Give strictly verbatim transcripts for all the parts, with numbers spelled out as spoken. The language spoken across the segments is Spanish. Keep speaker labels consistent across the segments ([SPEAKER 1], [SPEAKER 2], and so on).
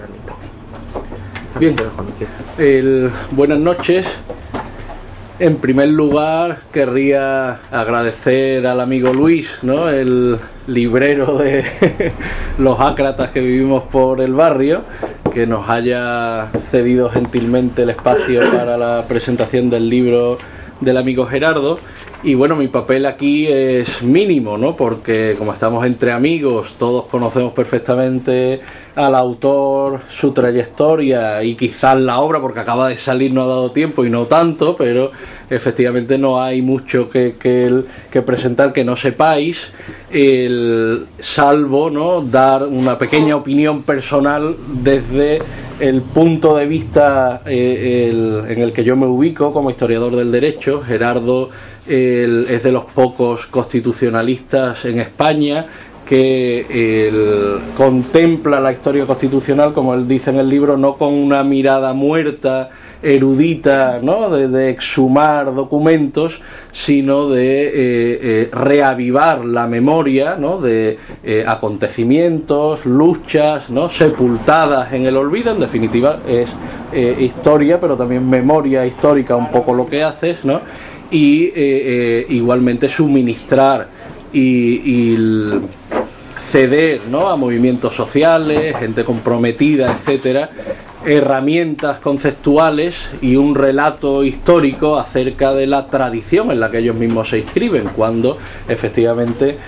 [SPEAKER 1] Bien, el, buenas noches. En primer lugar, querría agradecer al amigo Luis, ¿no?, el librero de los ácratas que vivimos por el barrio, que nos haya cedido gentilmente el espacio para la presentación del libro del amigo Gerardo. Y bueno, mi papel aquí es mínimo, ¿no?, porque como estamos entre amigos, todos conocemos perfectamente al autor, su trayectoria y quizás la obra, porque acaba de salir, no ha dado tiempo y no tanto, pero efectivamente no hay mucho que, que, que presentar que no sepáis, el, salvo, ¿no?, dar una pequeña opinión personal desde el punto de vista eh, el, en el que yo me ubico como historiador del derecho. Gerardo el, es de los pocos constitucionalistas en España que el, contempla la historia constitucional, como él dice en el libro, no con una mirada muerta, erudita, ¿no?, de, de exhumar documentos, sino de eh, eh, reavivar la memoria, ¿no?, de eh, acontecimientos, luchas, ¿no?, sepultadas en el olvido. En definitiva es eh, historia, pero también memoria histórica, un poco lo que haces, ¿no?, y eh, eh, igualmente suministrar y, y ceder, ¿no?, a movimientos sociales, gente comprometida, etcétera, herramientas conceptuales y un relato histórico acerca de la tradición en la que ellos mismos se inscriben cuando efectivamente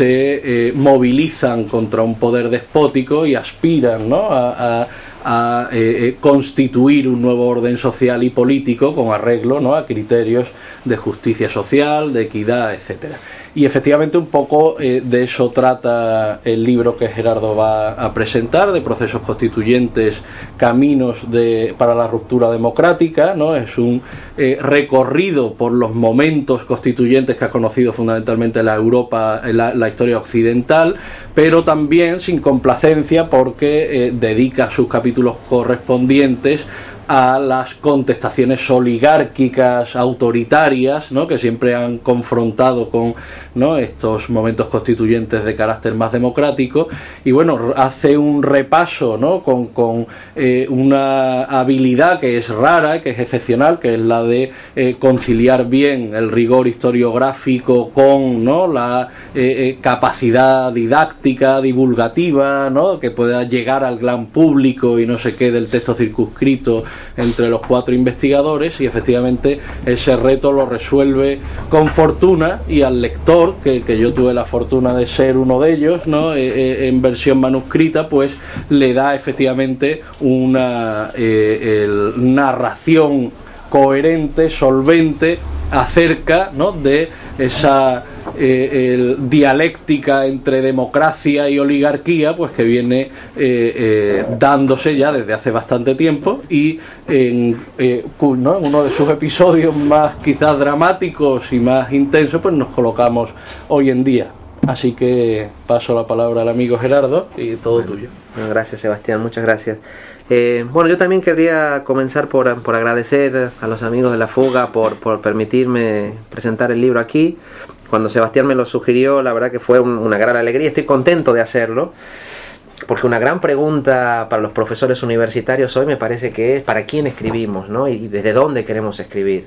[SPEAKER 1] se eh, movilizan contra un poder despótico y aspiran, ¿no?, a, a a eh, constituir un nuevo orden social y político con arreglo, ¿no?, a criterios de justicia social, de equidad, etcétera. Y efectivamente un poco eh, de eso trata el libro que Gerardo va a presentar, de procesos constituyentes, caminos de, para la ruptura democrática, ¿no? Es un eh, recorrido por los momentos constituyentes que ha conocido fundamentalmente la Europa, la, la historia occidental, pero también sin complacencia, porque eh, dedica sus capítulos correspondientes a las contestaciones oligárquicas, autoritarias, ¿no?, que siempre han confrontado con, ¿no?, estos momentos constituyentes de carácter más democrático. Y bueno, hace un repaso, ¿no?, con, con eh, una habilidad que es rara y que es excepcional, que es la de eh, conciliar bien el rigor historiográfico con, ¿no?, la eh, eh, capacidad didáctica, divulgativa, ¿no?, que pueda llegar al gran público y no se quede el texto circunscrito entre los cuatro investigadores. Y efectivamente ese reto lo resuelve con fortuna, y al lector, que, que yo tuve la fortuna de ser uno de ellos, ¿no?, eh, eh, en versión manuscrita, pues le da efectivamente una eh, el, narración coherente, solvente, acerca, ¿no?, de esa eh, el, dialéctica entre democracia y oligarquía, pues que viene eh, eh, dándose ya desde hace bastante tiempo. Y en, eh, ¿no?, en uno de sus episodios más quizás dramáticos y más intensos, pues nos colocamos hoy en día. Así que paso la palabra al amigo Gerardo y todo
[SPEAKER 2] bueno,
[SPEAKER 1] tuyo.
[SPEAKER 2] Bueno, gracias, Sebastián, muchas gracias. Eh, bueno, yo también querría comenzar por, por agradecer a los amigos de La Fuga por, por permitirme presentar el libro aquí. Cuando Sebastián me lo sugirió, la verdad que fue un, una gran alegría. Estoy contento de hacerlo, porque una gran pregunta para los profesores universitarios hoy me parece que es ¿para quién escribimos, ¿no?, y desde dónde queremos escribir?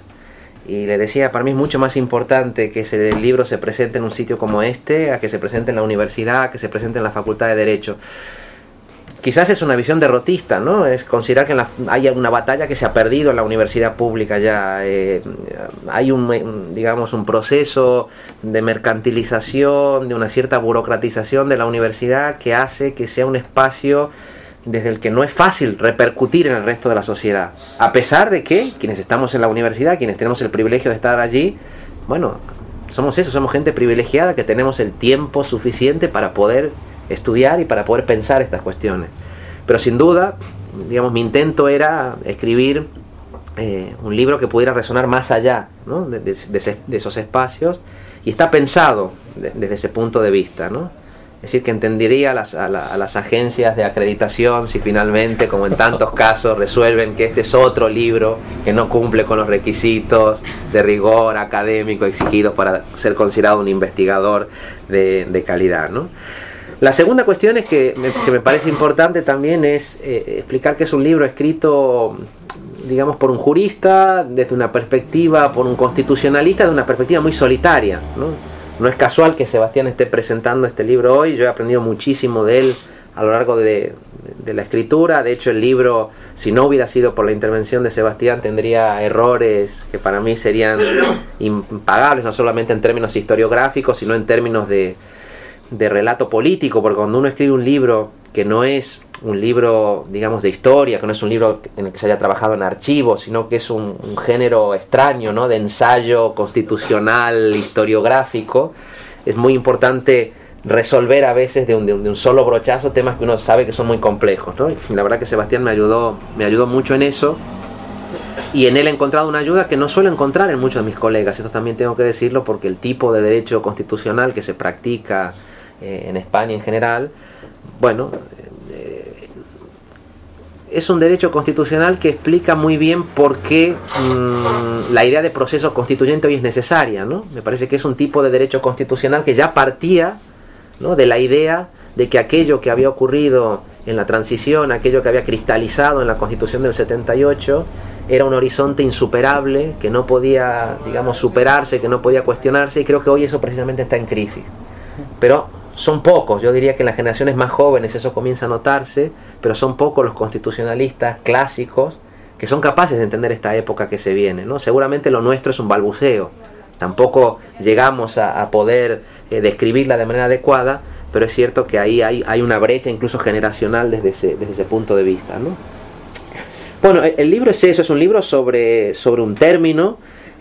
[SPEAKER 2] Y le decía, para mí es mucho más importante que ese libro se presente en un sitio como este, a que se presente en la universidad, a que se presente en la Facultad de Derecho. Quizás es una visión derrotista, ¿no? Es considerar que en la, hay una batalla que se ha perdido en la universidad pública ya. Eh, hay un, digamos, un proceso de mercantilización, de una cierta burocratización de la universidad que hace que sea un espacio desde el que no es fácil repercutir en el resto de la sociedad. A pesar de que quienes estamos en la universidad, quienes tenemos el privilegio de estar allí, bueno, somos eso, somos gente privilegiada que tenemos el tiempo suficiente para poder estudiar y para poder pensar estas cuestiones. Pero sin duda, digamos, mi intento era escribir eh, un libro que pudiera resonar más allá, ¿no?, de, de, de, de esos espacios, y está pensado de, desde ese punto de vista, ¿no? Es decir, que entendería a las, a, la, a las agencias de acreditación si finalmente, como en tantos casos, resuelven que este es otro libro que no cumple con los requisitos de rigor académico exigidos para ser considerado un investigador de, de calidad, ¿no? La segunda cuestión es que me, que me parece importante también es eh, explicar que es un libro escrito, digamos, por un jurista, desde una perspectiva, por un constitucionalista, de una perspectiva muy solitaria, ¿no? No es casual que Sebastián esté presentando este libro hoy. Yo he aprendido muchísimo de él a lo largo de, de la escritura. De hecho, el libro, si no hubiera sido por la intervención de Sebastián, tendría errores que para mí serían impagables, no solamente en términos historiográficos, sino en términos de, de relato político, porque cuando uno escribe un libro que no es un libro, digamos, de historia, que no es un libro en el que se haya trabajado en archivos, sino que es un, un género extraño, ¿no?, de ensayo constitucional, historiográfico, es muy importante resolver a veces de un, de un, de un solo brochazo temas que uno sabe que son muy complejos, ¿no? Y la verdad que Sebastián me ayudó, me ayudó mucho en eso, y en él he encontrado una ayuda que no suelo encontrar en muchos de mis colegas. Esto también tengo que decirlo, porque el tipo de derecho constitucional que se practica eh, en España en general, bueno, eh, es un derecho constitucional que explica muy bien por qué mmm, la idea de proceso constituyente hoy es necesaria, ¿no? Me parece que es un tipo de derecho constitucional que ya partía, ¿no?, de la idea de que aquello que había ocurrido en la transición, aquello que había cristalizado en la Constitución del setenta y ocho, era un horizonte insuperable, que no podía, digamos, superarse, que no podía cuestionarse, y creo que hoy eso precisamente está en crisis. Pero son pocos, yo diría que en las generaciones más jóvenes eso comienza a notarse, pero son pocos los constitucionalistas clásicos que son capaces de entender esta época que se viene, ¿no? Seguramente lo nuestro es un balbuceo, tampoco llegamos a, a poder eh, describirla de manera adecuada, pero es cierto que ahí hay, hay una brecha incluso generacional desde ese, desde ese punto de vista, ¿no? Bueno, el, el libro es eso, es un libro sobre, sobre un término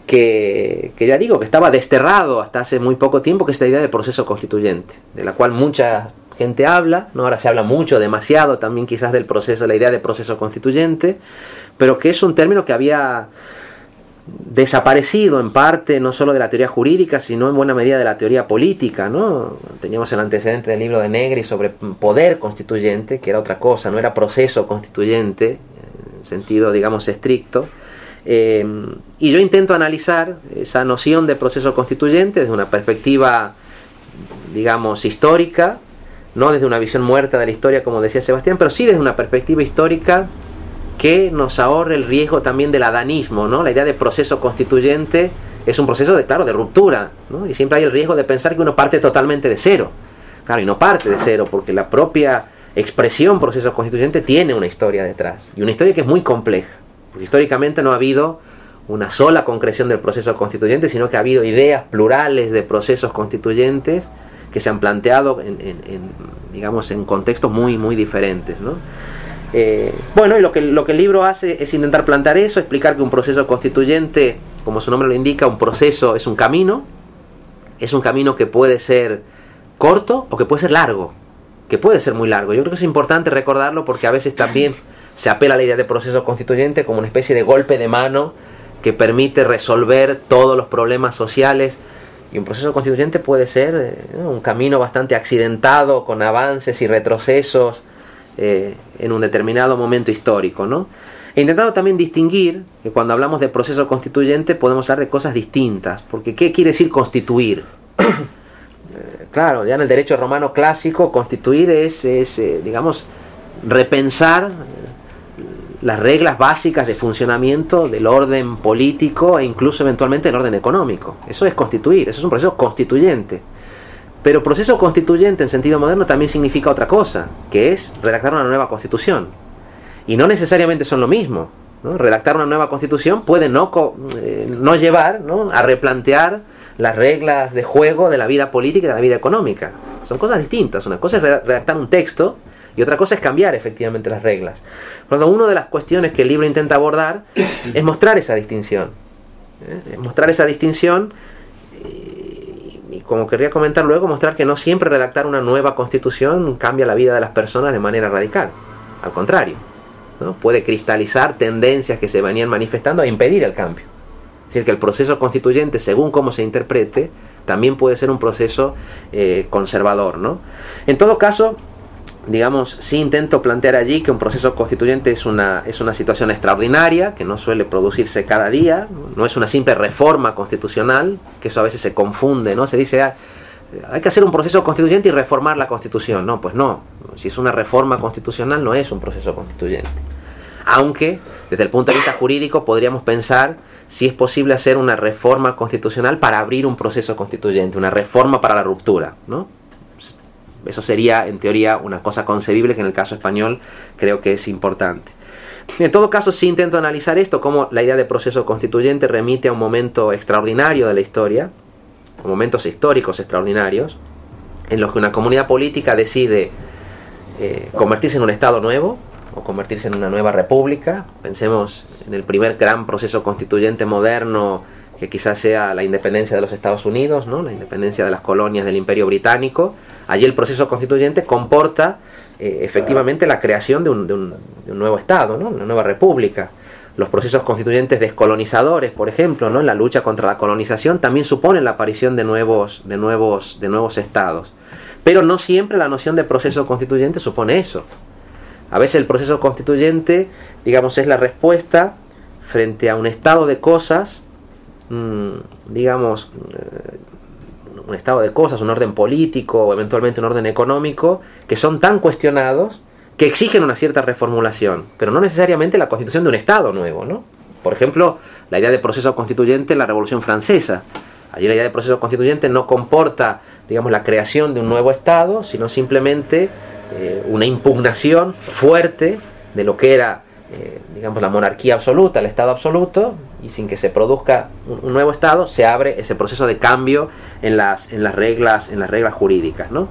[SPEAKER 2] Que, que ya digo, que estaba desterrado hasta hace muy poco tiempo, que es la idea de proceso constituyente, de la cual mucha gente habla, ¿no? Ahora se habla mucho, demasiado también quizás del proceso, la idea de proceso constituyente, pero que es un término que había desaparecido en parte, no solo de la teoría jurídica, sino en buena medida de la teoría política, ¿no? Teníamos el antecedente del libro de Negri sobre poder constituyente, que era otra cosa, no era proceso constituyente, en sentido, digamos, estricto. Eh, y yo intento analizar esa noción de proceso constituyente desde una perspectiva, digamos, histórica, no desde una visión muerta de la historia, como decía Sebastián, pero sí desde una perspectiva histórica que nos ahorre el riesgo también del adanismo, ¿no? La idea de proceso constituyente es un proceso de, claro, de ruptura, ¿no? Y siempre hay el riesgo de pensar que uno parte totalmente de cero. Claro, y no parte de cero, porque la propia expresión proceso constituyente tiene una historia detrás, y una historia que es muy compleja. Porque históricamente no ha habido una sola concreción del proceso constituyente, sino que ha habido ideas plurales de procesos constituyentes que se han planteado en, en, en digamos, en contextos muy, muy diferentes, ¿no? Eh, bueno, y lo que, lo que el libro hace es intentar plantear eso, explicar que un proceso constituyente, como su nombre lo indica, un proceso es un camino, es un camino que puede ser corto o que puede ser largo, que puede ser muy largo. Yo creo que es importante recordarlo, porque a veces también se apela a la idea de proceso constituyente como una especie de golpe de mano que permite resolver todos los problemas sociales, y un proceso constituyente puede ser eh, un camino bastante accidentado, con avances y retrocesos eh, en un determinado momento histórico, ¿no? He intentado también distinguir que cuando hablamos de proceso constituyente podemos hablar de cosas distintas, porque ¿qué quiere decir constituir? eh, claro, ya en el derecho romano clásico, constituir es, es eh, digamos, repensar las reglas básicas de funcionamiento del orden político e incluso eventualmente del orden económico. Eso es constituir, eso es un proceso constituyente. Pero proceso constituyente en sentido moderno también significa otra cosa, que es redactar una nueva constitución. Y no necesariamente son lo mismo, ¿no? Redactar una nueva constitución puede no, eh, no llevar, ¿no?, a replantear las reglas de juego de la vida política y de la vida económica. Son cosas distintas. Una cosa es redactar un texto y otra cosa es cambiar efectivamente las reglas. Por lo tanto, una de las cuestiones que el libro intenta abordar es mostrar esa distinción. ¿eh? Mostrar esa distinción y, y, como querría comentar luego, mostrar que no siempre redactar una nueva constitución cambia la vida de las personas de manera radical. Al contrario, ¿no? Puede cristalizar tendencias que se venían manifestando e impedir el cambio. Es decir, que el proceso constituyente, según cómo se interprete, también puede ser un proceso eh, conservador, ¿no? En todo caso, digamos, sí intento plantear allí que un proceso constituyente es una, es una situación extraordinaria, que no suele producirse cada día, no es una simple reforma constitucional, que eso a veces se confunde, ¿no? Se dice, ah, hay que hacer un proceso constituyente y reformar la Constitución. No, pues no. Si es una reforma constitucional, no es un proceso constituyente. Aunque, desde el punto de vista jurídico, podríamos pensar si es posible hacer una reforma constitucional para abrir un proceso constituyente, una reforma para la ruptura, ¿no? Eso sería, en teoría, una cosa concebible que en el caso español creo que es importante. En todo caso, sí intento analizar esto, cómo la idea de proceso constituyente remite a un momento extraordinario de la historia, momentos históricos extraordinarios, en los que una comunidad política decide eh, convertirse en un Estado nuevo, o convertirse en una nueva república. Pensemos en el primer gran proceso constituyente moderno, que quizás sea la independencia de los Estados Unidos, ¿no? La independencia de las colonias del Imperio Británico. Allí el proceso constituyente comporta eh, efectivamente la creación de un, de, un, de un nuevo Estado, ¿no? Una nueva república. Los procesos constituyentes descolonizadores, por ejemplo, ¿no? En la lucha contra la colonización, también suponen la aparición de nuevos, de nuevos, de nuevos estados. Pero no siempre la noción de proceso constituyente supone eso. A veces el proceso constituyente, digamos, es la respuesta frente a un estado de cosas, mmm, digamos, eh, un estado de cosas, un orden político o eventualmente un orden económico, que son tan cuestionados que exigen una cierta reformulación, pero no necesariamente la constitución de un Estado nuevo, ¿no? Por ejemplo, la idea de proceso constituyente en la Revolución Francesa. Allí la idea de proceso constituyente no comporta, digamos, la creación de un nuevo Estado, sino simplemente eh, una impugnación fuerte de lo que era, eh, digamos, la monarquía absoluta, el Estado absoluto, y sin que se produzca un, un nuevo Estado, se abre ese proceso de cambio en las, en las, reglas, en las reglas jurídicas, ¿no?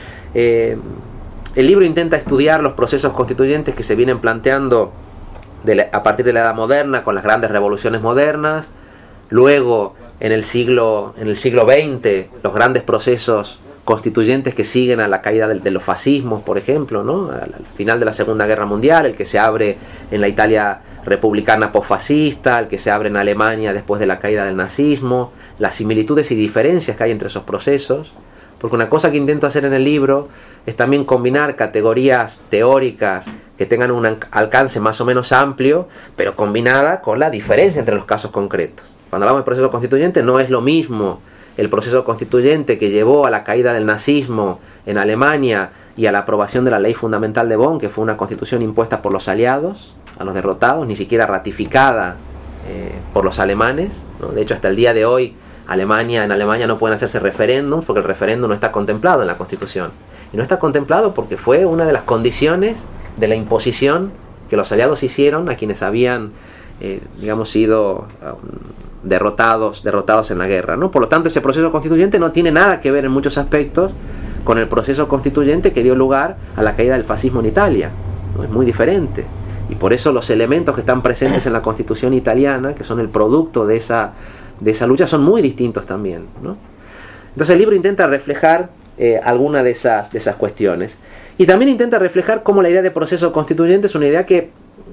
[SPEAKER 2] Eh, El libro intenta estudiar los procesos constituyentes que se vienen planteando de la, a partir de la Edad Moderna, con las grandes revoluciones modernas. Luego, en el siglo, en el siglo veinte, los grandes procesos constituyentes que siguen a la caída de, de los fascismos, por ejemplo, ¿no? Al, al final de la Segunda Guerra Mundial, el que se abre en la Italia republicana posfascista, el que se abre en Alemania después de la caída del nazismo, las similitudes y diferencias que hay entre esos procesos. Porque una cosa que intento hacer en el libro es también combinar categorías teóricas que tengan un alcance más o menos amplio, pero combinada con la diferencia entre los casos concretos. Cuando hablamos de proceso constituyente, no es lo mismo el proceso constituyente que llevó a la caída del nazismo en Alemania y a la aprobación de la Ley Fundamental de Bonn, que fue una constitución impuesta por los aliados, a los derrotados, ni siquiera ratificada eh, por los alemanes, ¿no? De hecho, hasta el día de hoy, Alemania, en Alemania no pueden hacerse referéndums porque el referéndum no está contemplado en la Constitución. Y no está contemplado porque fue una de las condiciones de la imposición que los aliados hicieron a quienes habían, eh, digamos, sido um, derrotados, derrotados en la guerra, ¿no? Por lo tanto, ese proceso constituyente no tiene nada que ver en muchos aspectos con el proceso constituyente que dio lugar a la caída del fascismo en Italia, ¿no? Es muy diferente. Y por eso los elementos que están presentes en la Constitución italiana, que son el producto de esa de esa lucha, son muy distintos también, ¿no? Entonces el libro intenta reflejar eh, alguna de esas, de esas cuestiones. Y también intenta reflejar cómo la idea de proceso constituyente es una idea que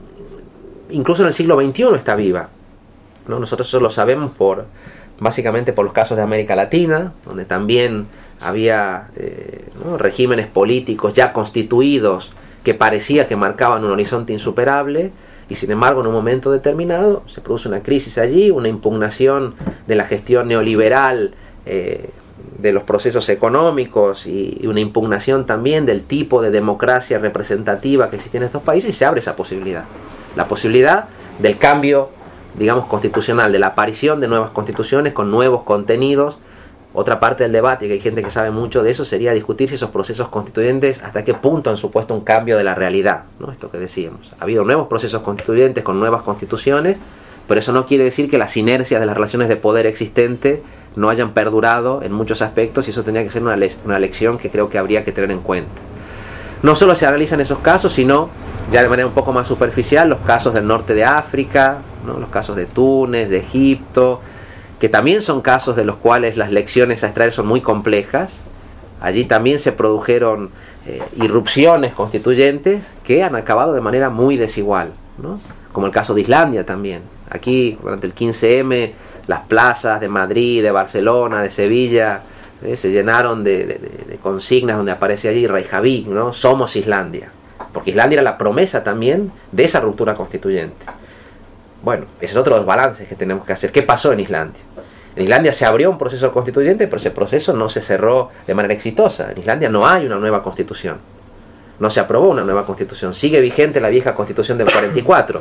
[SPEAKER 2] incluso en el siglo veintiuno está viva, ¿no? Nosotros eso lo sabemos por, básicamente por los casos de América Latina, donde también había eh, ¿no? regímenes políticos ya constituidos que parecía que marcaban un horizonte insuperable. Y sin embargo, en un momento determinado se produce una crisis allí, una impugnación de la gestión neoliberal eh, de los procesos económicos y, y una impugnación también del tipo de democracia representativa que existe en estos países, y se abre esa posibilidad. La posibilidad del cambio, digamos, constitucional, de la aparición de nuevas constituciones con nuevos contenidos. Otra parte del debate, y que hay gente que sabe mucho de eso, sería discutir si esos procesos constituyentes hasta qué punto han supuesto un cambio de la realidad, ¿no? Esto que decíamos. Ha habido nuevos procesos constituyentes con nuevas constituciones, pero eso no quiere decir que las inercias de las relaciones de poder existentes no hayan perdurado en muchos aspectos, y eso tendría que ser una, le una lección que creo que habría que tener en cuenta. No solo se analizan esos casos, sino ya de manera un poco más superficial los casos del norte de África, ¿no? Los casos de Túnez, de Egipto, que también son casos de los cuales las lecciones a extraer son muy complejas. Allí también se produjeron eh, irrupciones constituyentes que han acabado de manera muy desigual, ¿no? Como el caso de Islandia también. Aquí, durante el quince eme, las plazas de Madrid, de Barcelona, de Sevilla, eh, se llenaron de, de, de consignas donde aparece allí Reykjavik, ¿no? Somos Islandia. Porque Islandia era la promesa también de esa ruptura constituyente. Bueno, ese es otro de los balances que tenemos que hacer. ¿Qué pasó en Islandia? En Islandia se abrió un proceso constituyente, pero ese proceso no se cerró de manera exitosa. En Islandia no hay una nueva constitución. No se aprobó una nueva constitución. Sigue vigente la vieja constitución del cuarenta y cuatro.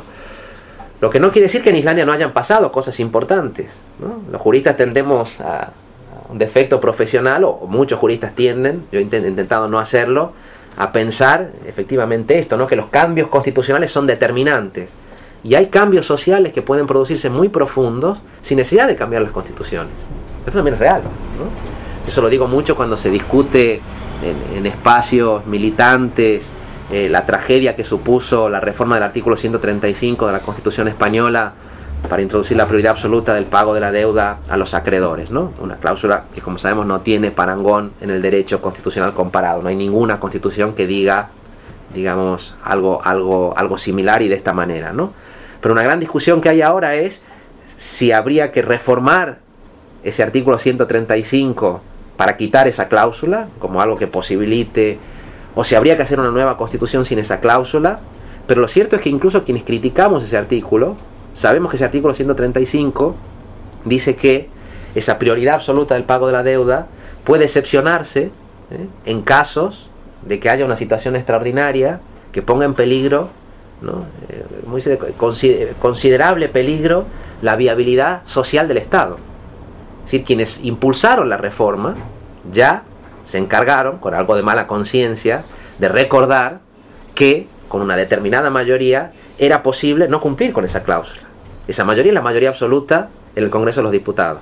[SPEAKER 2] Lo que no quiere decir que en Islandia no hayan pasado cosas importantes, ¿no? Los juristas tendemos a, a un defecto profesional, o muchos juristas tienden, yo he intentado no hacerlo, a pensar efectivamente esto, ¿no? Que los cambios constitucionales son determinantes. Y hay cambios sociales que pueden producirse muy profundos sin necesidad de cambiar las constituciones. Esto también es real, ¿no? Eso lo digo mucho cuando se discute en, en espacios militantes eh, la tragedia que supuso la reforma del artículo ciento treinta y cinco de la Constitución española para introducir la prioridad absoluta del pago de la deuda a los acreedores, ¿no? Una cláusula que, como sabemos, no tiene parangón en el derecho constitucional comparado. No hay ninguna constitución que diga, digamos, algo, algo, algo similar y de esta manera, ¿no? Pero una gran discusión que hay ahora es si habría que reformar ese artículo ciento treinta y cinco para quitar esa cláusula, como algo que posibilite, o si habría que hacer una nueva constitución sin esa cláusula. Pero lo cierto es que incluso quienes criticamos ese artículo, sabemos que ese artículo ciento treinta y cinco dice que esa prioridad absoluta del pago de la deuda puede excepcionarse ¿eh? en casos de que haya una situación extraordinaria que ponga en peligro, ¿no? Eh, muy considerable peligro la viabilidad social del Estado. Es decir, quienes impulsaron la reforma ya se encargaron, con algo de mala conciencia, de recordar que con una determinada mayoría era posible no cumplir con esa cláusula. Esa mayoría es la mayoría absoluta en el Congreso de los Diputados.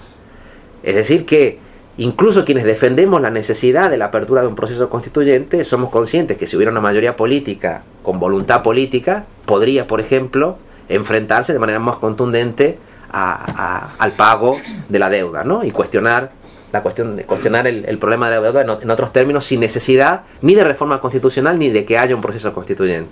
[SPEAKER 2] Es decir que incluso quienes defendemos la necesidad de la apertura de un proceso constituyente somos conscientes que si hubiera una mayoría política con voluntad política, podría, por ejemplo, enfrentarse de manera más contundente a, a, al pago de la deuda, ¿no? Y cuestionar la cuestión de cuestionar el, el problema de la deuda en, en otros términos, sin necesidad ni de reforma constitucional ni de que haya un proceso constituyente.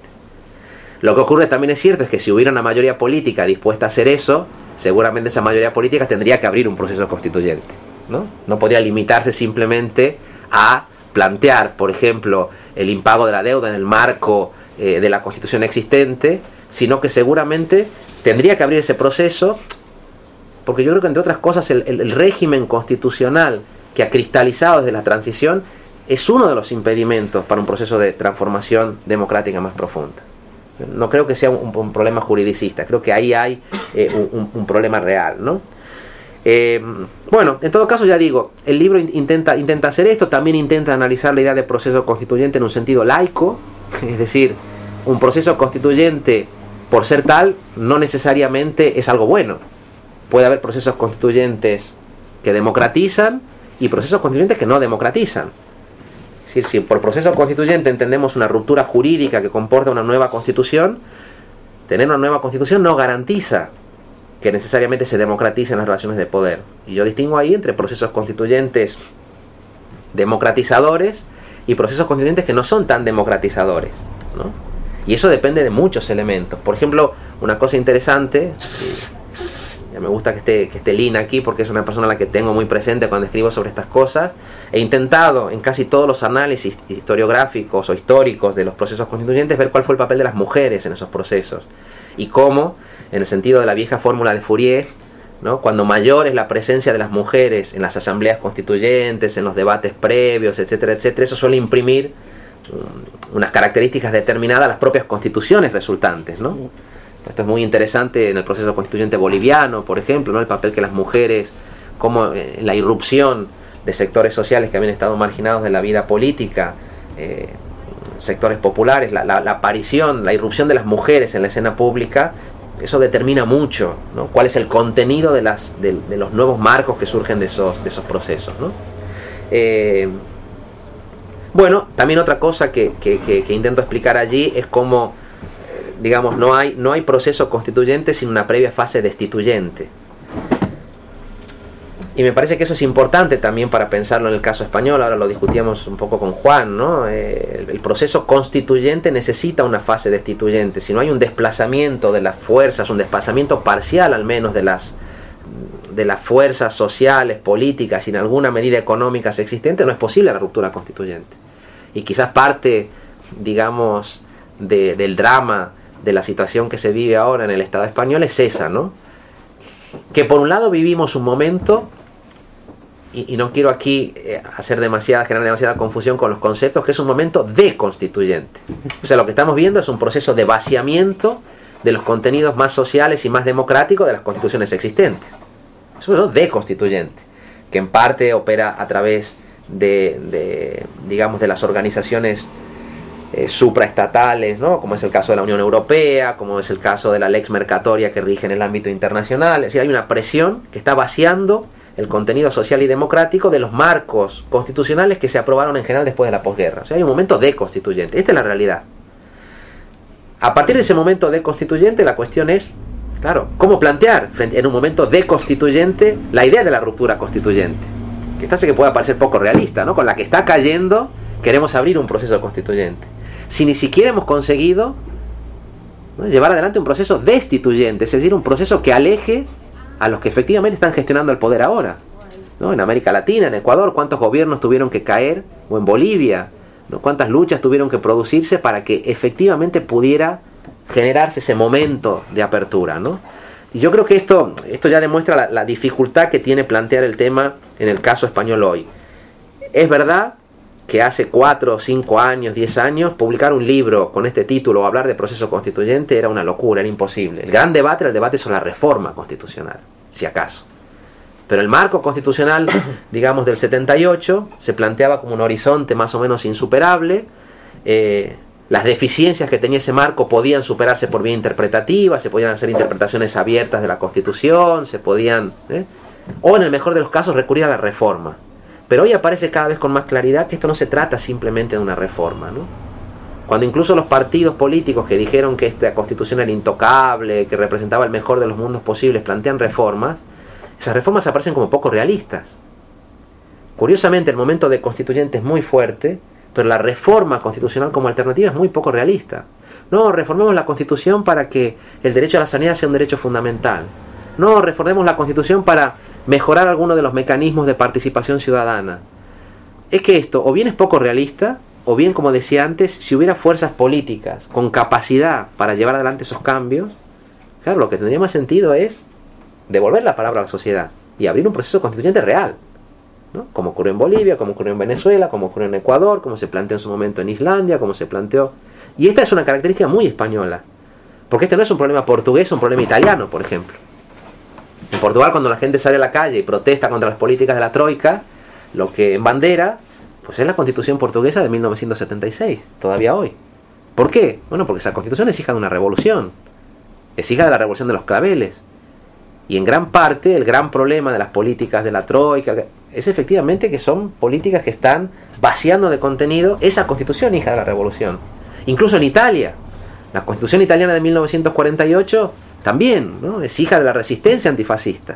[SPEAKER 2] Lo que ocurre también es cierto es que si hubiera una mayoría política dispuesta a hacer eso, seguramente esa mayoría política tendría que abrir un proceso constituyente, ¿no? No podría limitarse simplemente a plantear, por ejemplo, el impago de la deuda en el marco eh, de la Constitución existente, sino que seguramente tendría que abrir ese proceso, porque yo creo que, entre otras cosas, el, el, el régimen constitucional que ha cristalizado desde la transición es uno de los impedimentos para un proceso de transformación democrática más profunda. No creo que sea un, un problema juridicista, creo que ahí hay eh, un, un problema real, ¿no? Eh, bueno, en todo caso, ya digo, el libro intenta, intenta hacer esto, también intenta analizar la idea de proceso constituyente en un sentido laico, es decir, un proceso constituyente, por ser tal, no necesariamente es algo bueno. Puede haber procesos constituyentes que democratizan y procesos constituyentes que no democratizan. Es decir, si por proceso constituyente entendemos una ruptura jurídica que comporta una nueva constitución, tener una nueva constitución no garantiza que necesariamente se democraticen las relaciones de poder. Y yo distingo ahí entre procesos constituyentes democratizadores y procesos constituyentes que no son tan democratizadores, ¿no? Y eso depende de muchos elementos. Por ejemplo, una cosa interesante, ya me gusta que esté, que esté Lina aquí porque es una persona a la que tengo muy presente cuando escribo sobre estas cosas. He intentado en casi todos los análisis historiográficos o históricos de los procesos constituyentes ver cuál fue el papel de las mujeres en esos procesos y cómo, en el sentido de la vieja fórmula de Fourier, ¿no? Cuando mayor es la presencia de las mujeres en las asambleas constituyentes, en los debates previos, etcétera, etcétera, eso suele imprimir um, unas características determinadas a las propias constituciones resultantes, ¿no? Esto es muy interesante en el proceso constituyente boliviano, por ejemplo, ¿no? El papel que las mujeres, como en la irrupción de sectores sociales que habían estado marginados de la vida política, eh, sectores populares, la, la, la aparición, la irrupción de las mujeres en la escena pública, eso determina mucho, ¿no? Cuál es el contenido de, las, de, de los nuevos marcos que surgen de esos, de esos procesos, ¿no? Eh, bueno, también otra cosa que, que, que, que intento explicar allí es cómo, eh, digamos, no hay, no hay proceso constituyente sin una previa fase destituyente. Y me parece que eso es importante también para pensarlo en el caso español. Ahora lo discutíamos un poco con Juan, ¿no? Eh, el, el proceso constituyente necesita una fase destituyente. Si no hay un desplazamiento de las fuerzas, un desplazamiento parcial al menos de las, de las fuerzas sociales, políticas y en alguna medida económicas existentes, no es posible la ruptura constituyente. Y quizás parte, digamos, de, del drama de la situación que se vive ahora en el Estado español es esa, ¿no? Que por un lado vivimos un momento y, y no quiero aquí eh, hacer demasiada, generar demasiada confusión con los conceptos, que es un momento deconstituyente. O sea, lo que estamos viendo es un proceso de vaciamiento de los contenidos más sociales y más democráticos de las constituciones existentes. Es un proceso deconstituyente, que en parte opera a través de, de digamos, de las organizaciones eh, supraestatales, ¿no? Como es el caso de la Unión Europea, como es el caso de la lex mercatoria que rige en el ámbito internacional. Es decir, hay una presión que está vaciando el contenido social y democrático de los marcos constitucionales que se aprobaron en general después de la posguerra. O sea, hay un momento deconstituyente. Esta es la realidad. A partir de ese momento deconstituyente, la cuestión es, claro, ¿cómo plantear en un momento deconstituyente la idea de la ruptura constituyente? Que esta sé que puede parecer poco realista, ¿no? Con la que está cayendo, queremos abrir un proceso constituyente. Si ni siquiera hemos conseguido, ¿no?, llevar adelante un proceso destituyente, es decir, un proceso que aleje a los que efectivamente están gestionando el poder ahora, ¿no? En América Latina, en Ecuador, ¿cuántos gobiernos tuvieron que caer? O en Bolivia, ¿no? ¿Cuántas luchas tuvieron que producirse para que efectivamente pudiera generarse ese momento de apertura, ¿no? Y yo creo que esto, esto ya demuestra la, la dificultad que tiene plantear el tema en el caso español hoy. Es verdad que hace cuatro, cinco años, diez años, publicar un libro con este título o hablar de proceso constituyente era una locura, era imposible. El gran debate era el debate sobre la reforma constitucional, si acaso. Pero el marco constitucional, digamos, del setenta y ocho, se planteaba como un horizonte más o menos insuperable. Eh, las deficiencias que tenía ese marco podían superarse por vía interpretativa, se podían hacer interpretaciones abiertas de la Constitución, se podían, ¿eh? o en el mejor de los casos, recurrir a la reforma. Pero hoy aparece cada vez con más claridad que esto no se trata simplemente de una reforma, ¿no? Cuando incluso los partidos políticos que dijeron que esta Constitución era intocable, que representaba el mejor de los mundos posibles, plantean reformas, esas reformas aparecen como poco realistas. Curiosamente, el momento de constituyente es muy fuerte, pero la reforma constitucional como alternativa es muy poco realista. No, reformemos la Constitución para que el derecho a la sanidad sea un derecho fundamental. No, reformemos la Constitución para mejorar algunos de los mecanismos de participación ciudadana. Es que esto o bien es poco realista, o bien, como decía antes, si hubiera fuerzas políticas con capacidad para llevar adelante esos cambios, claro, lo que tendría más sentido es devolver la palabra a la sociedad y abrir un proceso constituyente real, ¿no? Como ocurrió en Bolivia, como ocurrió en Venezuela, como ocurrió en Ecuador, como se planteó en su momento en Islandia, como se planteó... Y esta es una característica muy española, porque este no es un problema portugués, es un problema italiano, por ejemplo. En Portugal, cuando la gente sale a la calle y protesta contra las políticas de la Troika, lo que embandera, pues es la Constitución portuguesa de mil novecientos setenta y seis, todavía hoy. ¿Por qué? Bueno, porque esa Constitución es hija de una revolución, es hija de la revolución de los claveles. Y en gran parte, el gran problema de las políticas de la Troika es efectivamente que son políticas que están vaciando de contenido esa Constitución hija de la revolución. Incluso en Italia, la Constitución italiana de mil novecientos cuarenta y ocho también, ¿no?, es hija de la resistencia antifascista.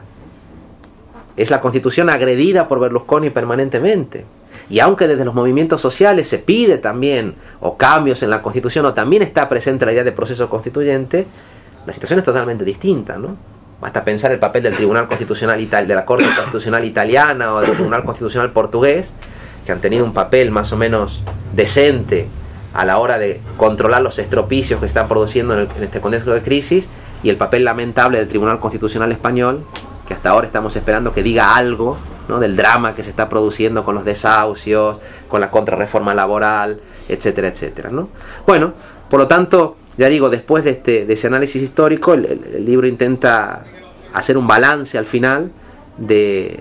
[SPEAKER 2] Es la Constitución agredida por Berlusconi permanentemente. Y aunque desde los movimientos sociales se pide también o cambios en la Constitución, o también está presente la idea de proceso constituyente, la situación es totalmente distinta, ¿no? Basta pensar el papel del Tribunal Constitucional Ital- de la Corte Constitucional Italiana o del Tribunal Constitucional Portugués, que han tenido un papel más o menos decente a la hora de controlar los estropicios que están produciendo en, el, en este contexto de crisis, y el papel lamentable del Tribunal Constitucional Español, que hasta ahora estamos esperando que diga algo, ¿no?, del drama que se está produciendo con los desahucios, con la contrarreforma laboral, etcétera, etcétera, ¿no? Bueno, por lo tanto, ya digo, después de, este, de ese análisis histórico, el, el, el libro intenta hacer un balance al final de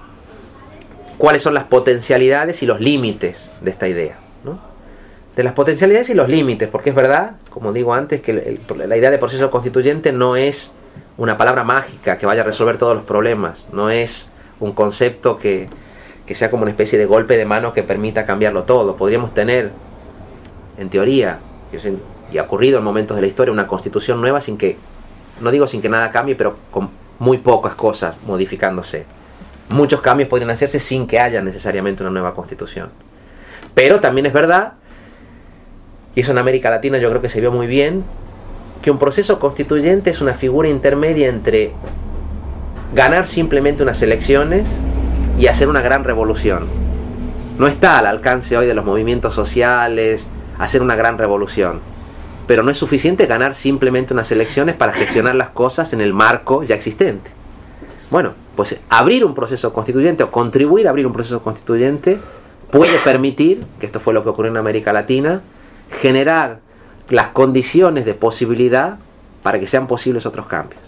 [SPEAKER 2] cuáles son las potencialidades y los límites de esta idea, ¿no? De las potencialidades y los límites, porque es verdad, como digo antes, que el, el, la idea de proceso constituyente no es una palabra mágica que vaya a resolver todos los problemas, no es un concepto que, que sea como una especie de golpe de mano que permita cambiarlo todo. Podríamos tener, en teoría, y ha ocurrido en momentos de la historia, una constitución nueva sin que, no digo sin que nada cambie, pero con muy pocas cosas modificándose. Muchos cambios podrían hacerse sin que haya necesariamente una nueva constitución. Pero también es verdad, y eso en América Latina yo creo que se vio muy bien, que un proceso constituyente es una figura intermedia entre ganar simplemente unas elecciones y hacer una gran revolución. No está al alcance hoy de los movimientos sociales hacer una gran revolución, pero no es suficiente ganar simplemente unas elecciones para gestionar las cosas en el marco ya existente. Bueno, pues abrir un proceso constituyente o contribuir a abrir un proceso constituyente puede permitir, que esto fue lo que ocurrió en América Latina, generar las condiciones de posibilidad para que sean posibles otros cambios.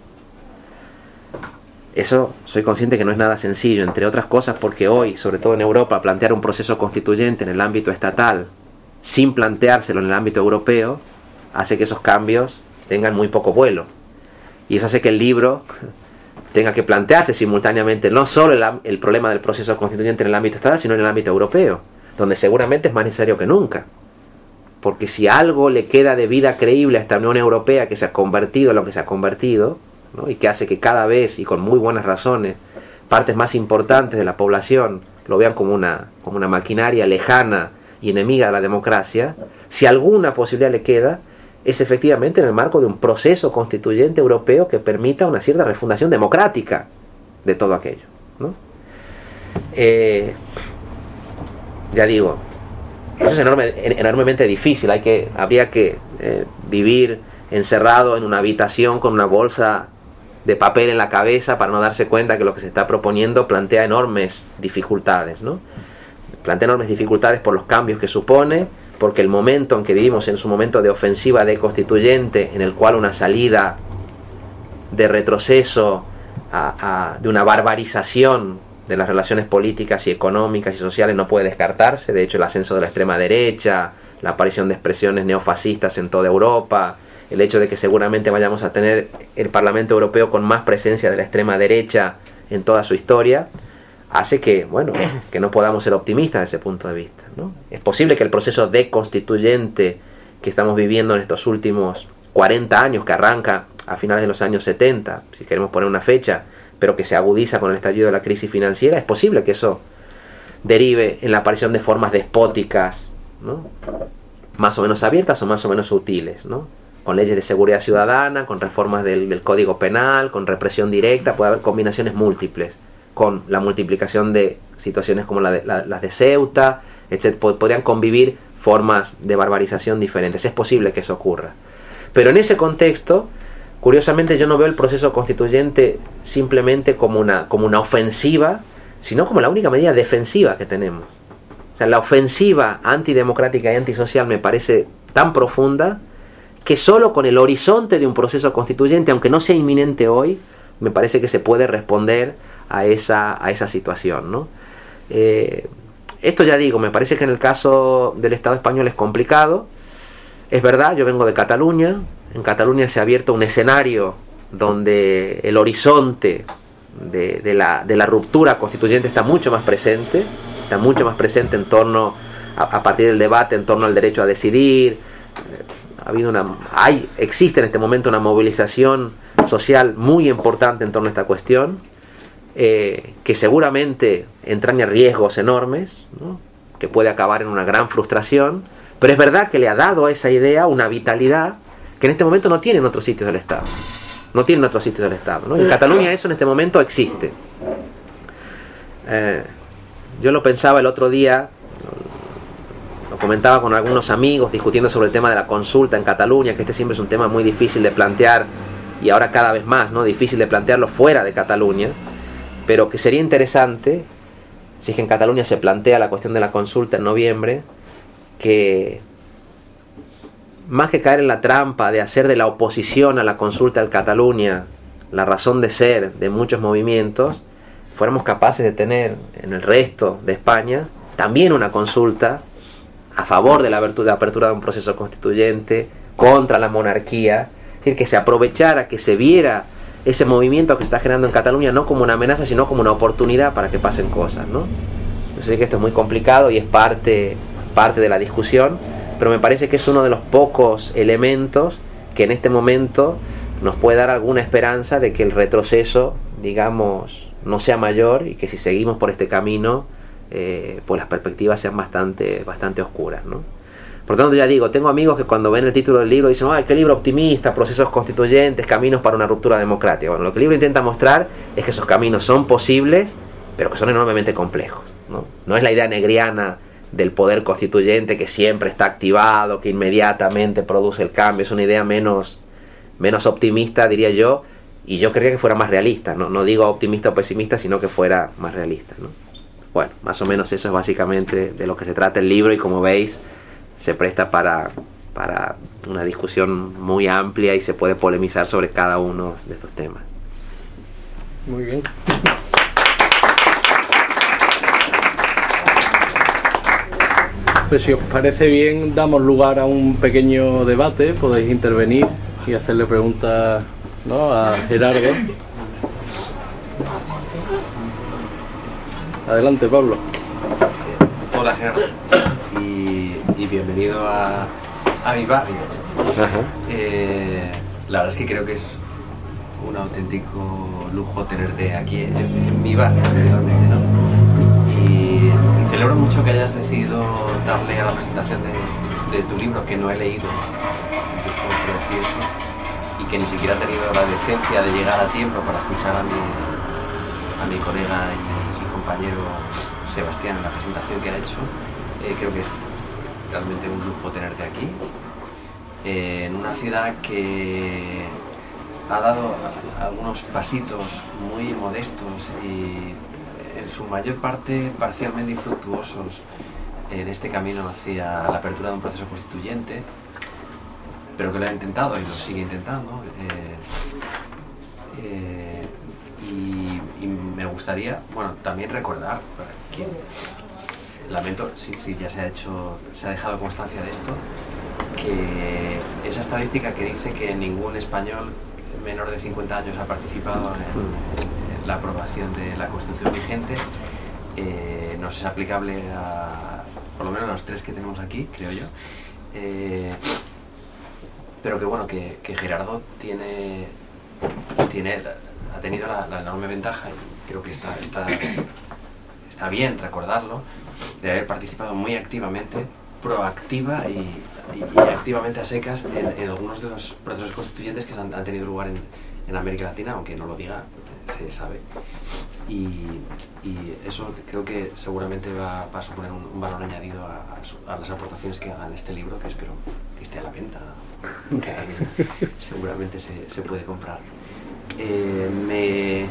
[SPEAKER 2] Eso soy consciente que no es nada sencillo, entre otras cosas porque hoy, sobre todo en Europa, plantear un proceso constituyente en el ámbito estatal sin planteárselo en el ámbito europeo hace que esos cambios tengan muy poco vuelo. Y eso hace que el libro tenga que plantearse simultáneamente no solo el, el problema del proceso constituyente en el ámbito estatal, sino en el ámbito europeo, donde seguramente es más necesario que nunca. Porque si algo le queda de vida creíble a esta Unión Europea que se ha convertido en lo que se ha convertido, ¿no? Y que hace que cada vez, y con muy buenas razones, partes más importantes de la población lo vean como una, como una maquinaria lejana y enemiga de la democracia, si alguna posibilidad le queda, es efectivamente en el marco de un proceso constituyente europeo que permita una cierta refundación democrática de todo aquello, ¿no? Eh, ya digo, eso es enorme, enormemente difícil. Hay que, habría que eh, vivir encerrado en una habitación con una bolsa de papel en la cabeza para no darse cuenta que lo que se está proponiendo plantea enormes dificultades, ¿no? Plantea enormes dificultades por los cambios que supone, porque el momento en que vivimos, en su momento de ofensiva de constituyente, en el cual una salida de retroceso a, a, de una barbarización de las relaciones políticas y económicas y sociales no puede descartarse. De hecho, el ascenso de la extrema derecha, la aparición de expresiones neofascistas en toda Europa, el hecho de que seguramente vayamos a tener el Parlamento Europeo con más presencia de la extrema derecha en toda su historia, hace que, bueno, que no podamos ser optimistas desde ese punto de vista, ¿no? Es posible que el proceso de constituyente que estamos viviendo en estos últimos cuarenta años, que arranca a finales de los años setenta, si queremos poner una fecha, pero que se agudiza con el estallido de la crisis financiera, es posible que eso derive en la aparición de formas despóticas, ¿no? Más o menos abiertas o más o menos sutiles, ¿no? Con leyes de seguridad ciudadana, con reformas del, del Código Penal, con represión directa, puede haber combinaciones múltiples, con la multiplicación de situaciones como la de, la, las de Ceuta, etcétera. Podrían convivir formas de barbarización diferentes. Es posible que eso ocurra. Pero en ese contexto, curiosamente, yo no veo el proceso constituyente simplemente como una, como una ofensiva, sino como la única medida defensiva que tenemos. O sea, la ofensiva antidemocrática y antisocial me parece tan profunda que solo con el horizonte de un proceso constituyente, aunque no sea inminente hoy, me parece que se puede responder a esa, a esa situación, ¿no? Eh, esto ya digo, me parece que en el caso del Estado español es complicado. Es verdad, yo vengo de Cataluña. En Cataluña se ha abierto un escenario donde el horizonte de, de, la, de la ruptura constituyente está mucho más presente, está mucho más presente en torno, a, a partir del debate en torno al derecho a decidir. Ha habido una, hay, existe en este momento una movilización social muy importante en torno a esta cuestión, eh, que seguramente entraña riesgos enormes, ¿no? Que puede acabar en una gran frustración, pero es verdad que le ha dado a esa idea una vitalidad que en este momento no tiene en otros sitios del Estado. No tiene en otros sitios del Estado, ¿no? En Cataluña eso en este momento existe. Eh, yo lo pensaba el otro día, lo comentaba con algunos amigos discutiendo sobre el tema de la consulta en Cataluña, que este siempre es un tema muy difícil de plantear, y ahora cada vez más, ¿no? Difícil de plantearlo fuera de Cataluña, pero que sería interesante, si es que en Cataluña se plantea la cuestión de la consulta en noviembre, que más que caer en la trampa de hacer de la oposición a la consulta en Cataluña la razón de ser de muchos movimientos, fuéramos capaces de tener en el resto de España también una consulta a favor de la apertura de un proceso constituyente, contra la monarquía, es decir, que se aprovechara, que se viera ese movimiento que está generando en Cataluña no como una amenaza, sino como una oportunidad para que pasen cosas, ¿no? Yo sé que esto es muy complicado y es parte, parte de la discusión, pero me parece que es uno de los pocos elementos que en este momento nos puede dar alguna esperanza de que el retroceso, digamos, no sea mayor, y que si seguimos por este camino, eh, pues las perspectivas sean bastante, bastante oscuras, ¿no? Por lo tanto, ya digo, tengo amigos que cuando ven el título del libro dicen, ¡ay, qué libro optimista! Procesos constituyentes, caminos para una ruptura democrática. Bueno, lo que el libro intenta mostrar es que esos caminos son posibles, pero que son enormemente complejos, ¿no? No es la idea negriana del poder constituyente que siempre está activado, que inmediatamente produce el cambio. Es una idea menos, menos optimista, diría yo, y yo querría que fuera más realista, no, no digo optimista o pesimista, sino que fuera más realista, ¿no? Bueno, más o menos eso es básicamente de lo que se trata el libro, y como veis se presta para, para una discusión muy amplia y se puede polemizar sobre cada uno de estos temas.
[SPEAKER 1] Muy bien. Pues si os parece bien, damos lugar a un pequeño debate. Podéis intervenir y hacerle preguntas, ¿no?, a Gerardo. Adelante, Pablo.
[SPEAKER 3] Hola, Gerardo. Y, y bienvenido a, a mi barrio. Eh, la verdad es que creo que es un auténtico lujo tenerte aquí en, en mi barrio, realmente, ¿no? Y, y celebro mucho que hayas decidido darle a la presentación de, de tu libro, que no he leído, incluso quiero decir eso, y que ni siquiera he tenido la decencia de llegar a tiempo para escuchar a mi, a mi colega y, y compañero Sebastián en la presentación que ha hecho. Eh, creo que es realmente un lujo tenerte aquí, eh, en una ciudad que ha dado algunos pasitos muy modestos y en su mayor parte parcialmente infructuosos en este camino hacia la apertura de un proceso constituyente, pero que lo ha intentado y lo sigue intentando. Eh, eh, y, y me gustaría, bueno, también recordar, que lamento si, si ya se ha hecho, se ha dejado constancia de esto, que esa estadística que dice que ningún español menor de cincuenta años ha participado en, en la aprobación de la Constitución vigente, eh, no es aplicable a, por lo menos a los tres que tenemos aquí, creo yo. Eh, pero que bueno, que, que Gerardo tiene, tiene, ha tenido la, la enorme ventaja, y creo que está, está, está bien recordarlo, de haber participado muy activamente, proactiva y, y, y activamente a secas en, en algunos de los procesos constituyentes que han, han tenido lugar en, en América Latina, aunque no lo diga, se sabe. Y, y eso creo que seguramente va, va a suponer un, un valor añadido a, a, su, a las aportaciones que hagan este libro, que espero que esté a la venta, que también seguramente se, se puede comprar. Eh, me,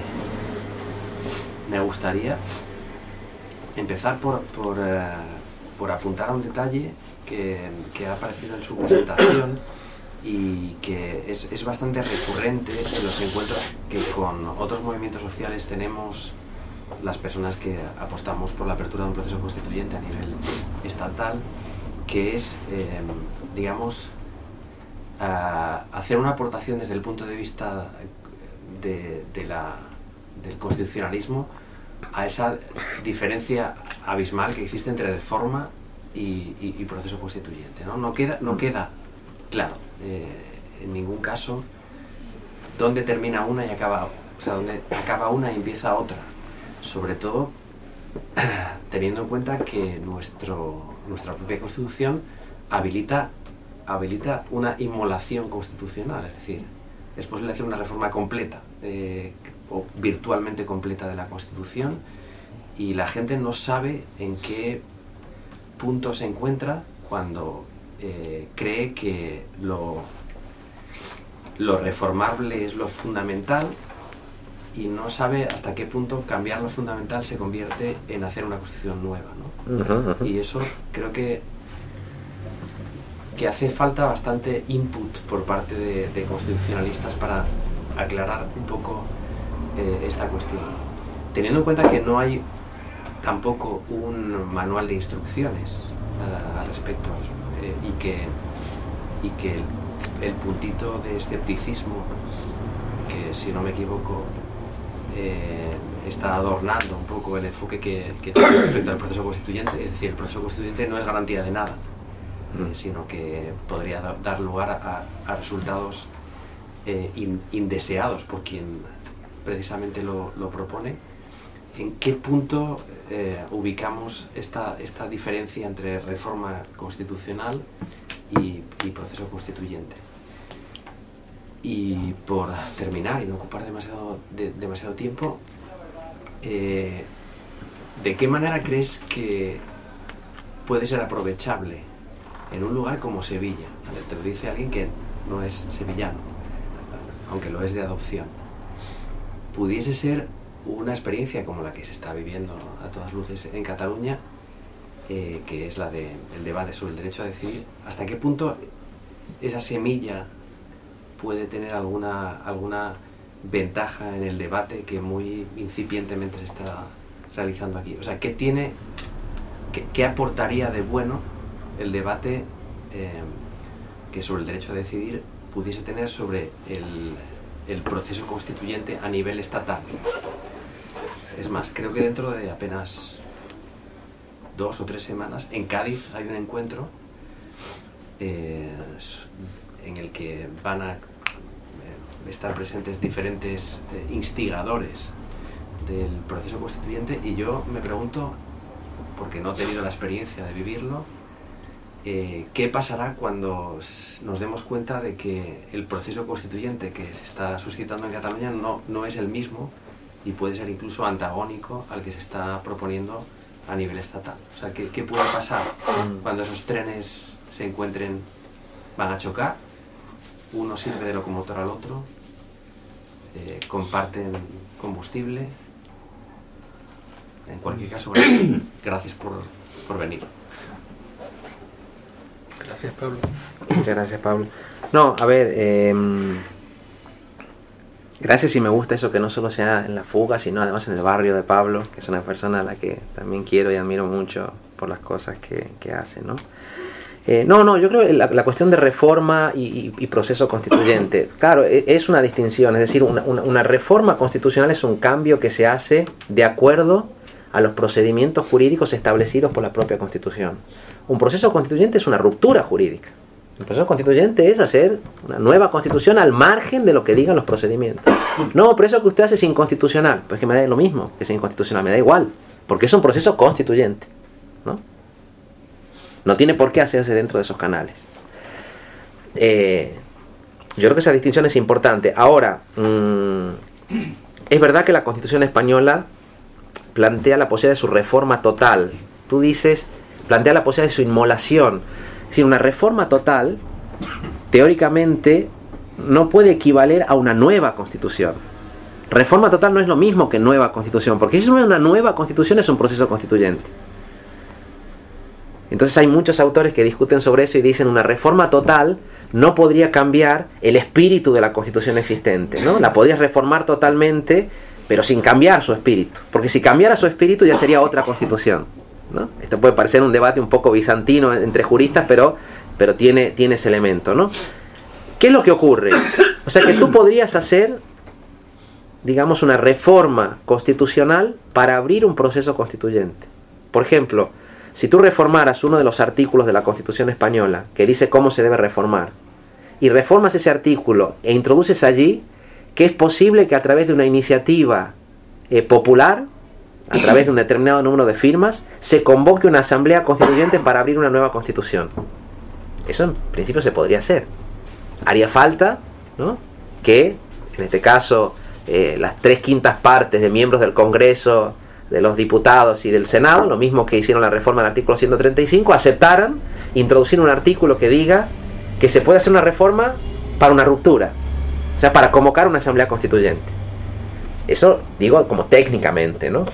[SPEAKER 3] me gustaría empezar por, por, uh, por apuntar a un detalle que, que ha aparecido en su presentación y que es, es bastante recurrente en los encuentros que con otros movimientos sociales tenemos las personas que apostamos por la apertura de un proceso constituyente a nivel estatal, que es, eh, digamos, uh, hacer una aportación desde el punto de vista de, de la, del constitucionalismo a esa diferencia abismal que existe entre reforma y, y, y proceso constituyente, ¿no? No queda, no queda claro eh, en ningún caso dónde termina una y acaba, o sea, dónde acaba una y empieza otra, sobre todo teniendo en cuenta que nuestro, nuestra propia Constitución habilita, habilita una inmolación constitucional, es decir, es posible hacer una reforma completa eh, o virtualmente completa de la Constitución, y la gente no sabe en qué punto se encuentra cuando eh, cree que lo, lo reformable es lo fundamental, y no sabe hasta qué punto cambiar lo fundamental se convierte en hacer una Constitución nueva, ¿no? Uh-huh, uh-huh. Y eso creo que que hace falta bastante input por parte de, de constitucionalistas para aclarar un poco eh, esta cuestión, teniendo en cuenta que no hay tampoco un manual de instrucciones uh, al respecto, eh, y que, y que el, el puntito de escepticismo que, si no me equivoco, eh, está adornando un poco el enfoque que, que tiene respecto al proceso constituyente, es decir, el proceso constituyente no es garantía de nada, eh, sino que podría da, dar lugar a, a resultados eh, in, indeseados por quien precisamente lo, lo propone. ¿En qué punto eh, ubicamos esta, esta diferencia entre reforma constitucional y, y proceso constituyente? Y por terminar y no ocupar demasiado, de, demasiado tiempo, eh, ¿de qué manera crees que puede ser aprovechable en un lugar como Sevilla? ¿Vale? Te lo dice alguien que no es sevillano, aunque lo es de adopción. pudiese ser una experiencia como la que se está viviendo a todas luces en Cataluña, eh, que es la del debate sobre el derecho a decidir, ¿hasta qué punto esa semilla puede tener alguna, alguna ventaja en el debate que muy incipientemente se está realizando aquí? O sea, ¿qué tiene, qué, qué aportaría de bueno el debate eh, que sobre el derecho a decidir pudiese tener sobre el, el proceso constituyente a nivel estatal? Es más, creo que dentro de apenas dos o tres semanas en Cádiz hay un encuentro eh, en el que van a estar presentes diferentes instigadores del proceso constituyente, y yo me pregunto, porque no he tenido la experiencia de vivirlo, eh, ¿qué pasará cuando nos demos cuenta de que el proceso constituyente que se está suscitando en Cataluña no, no es el mismo y puede ser incluso antagónico al que se está proponiendo a nivel estatal? O sea, ¿qué, qué puede pasar cuando esos trenes se encuentren, van a chocar, uno sirve de locomotor al otro, eh, comparten combustible? En cualquier caso, gracias, gracias por, por venir.
[SPEAKER 1] Gracias, Pablo.
[SPEAKER 2] Muchas gracias, Pablo. No, a ver, eh, gracias, y me gusta eso, que no solo sea en La Fuga, sino además en el barrio de Pablo, que es una persona a la que también quiero y admiro mucho por las cosas que, que hace, ¿no? Eh, no, no, yo creo que la, la cuestión de reforma y, y, y proceso constituyente, claro, es, es una distinción, es decir, una, una, una reforma constitucional es un cambio que se hace de acuerdo a los procedimientos jurídicos establecidos por la propia Constitución. Un proceso constituyente es una ruptura jurídica. El proceso constituyente es hacer una nueva constitución al margen de lo que digan los procedimientos. No, pero eso que usted hace es inconstitucional. Pues que me da lo mismo que sea inconstitucional, me da igual, porque es un proceso constituyente, ¿no? No tiene por qué hacerse dentro de esos canales. Eh, yo creo que esa distinción es importante. Ahora, mmm, es verdad que la Constitución española plantea la posibilidad de su reforma total. Tú dices, plantea la posibilidad de su inmolación. Es decir, una reforma total, teóricamente, no puede equivaler a una nueva Constitución. Reforma total no es lo mismo que nueva Constitución, porque si es una nueva Constitución es un proceso constituyente. Entonces hay muchos autores que discuten sobre eso y dicen una reforma total no podría cambiar el espíritu de la Constitución existente, ¿no? La podrías reformar totalmente, pero sin cambiar su espíritu, porque si cambiara su espíritu ya sería otra Constitución, ¿no? Esto puede parecer un debate un poco bizantino entre juristas, pero, pero tiene, tiene ese elemento, ¿no? ¿Qué es lo que ocurre? O sea que tú podrías hacer, digamos, una reforma constitucional para abrir un proceso constituyente. Por ejemplo, si tú reformaras uno de los artículos de la Constitución española que dice cómo se debe reformar, y reformas ese artículo e introduces allí que es posible que a través de una iniciativa eh, popular, a través de un determinado número de firmas, se convoque una asamblea constituyente para abrir una nueva Constitución. Eso en principio se podría hacer. Haría falta, ¿no?, que, en este caso, eh, las tres quintas partes de miembros del Congreso, de los diputados y del Senado, lo mismo que hicieron la reforma del artículo ciento treinta y cinco, aceptaran introducir un artículo que diga que se puede hacer una reforma para una ruptura, o sea, para convocar una asamblea constituyente. Eso digo como técnicamente, ¿no?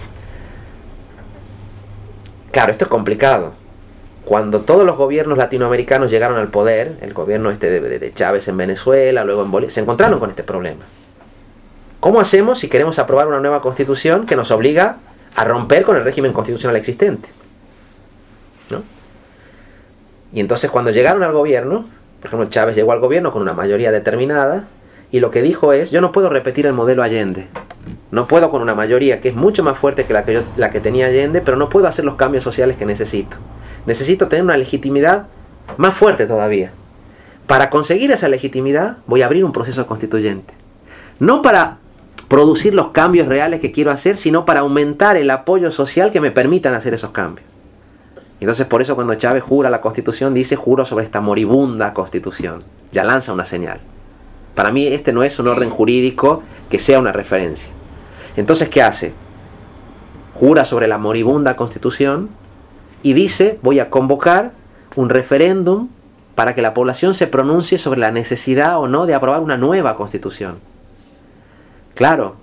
[SPEAKER 2] Claro, esto es complicado. Cuando todos los gobiernos latinoamericanos llegaron al poder, el gobierno este de, de Chávez en Venezuela, luego en Bolivia, se encontraron con este problema. ¿Cómo hacemos si queremos aprobar una nueva constitución que nos obliga a romper con el régimen constitucional existente? ¿No? Y entonces cuando llegaron al gobierno, por ejemplo, Chávez llegó al gobierno con una mayoría determinada, y lo que dijo es, yo no puedo repetir el modelo Allende. No puedo con una mayoría que es mucho más fuerte que la que, yo, la que tenía Allende, pero no puedo hacer los cambios sociales que necesito. Necesito tener una legitimidad más fuerte todavía. Para conseguir esa legitimidad voy a abrir un proceso constituyente. No para producir los cambios reales que quiero hacer, sino para aumentar el apoyo social que me permitan hacer esos cambios. Entonces por eso cuando Chávez jura la Constitución, dice juro sobre esta moribunda Constitución. Ya lanza una señal. Para mí este no es un orden jurídico que sea una referencia. Entonces, ¿qué hace? Jura sobre la moribunda Constitución y dice, voy a convocar un referéndum para que la población se pronuncie sobre la necesidad o no de aprobar una nueva Constitución. Claro,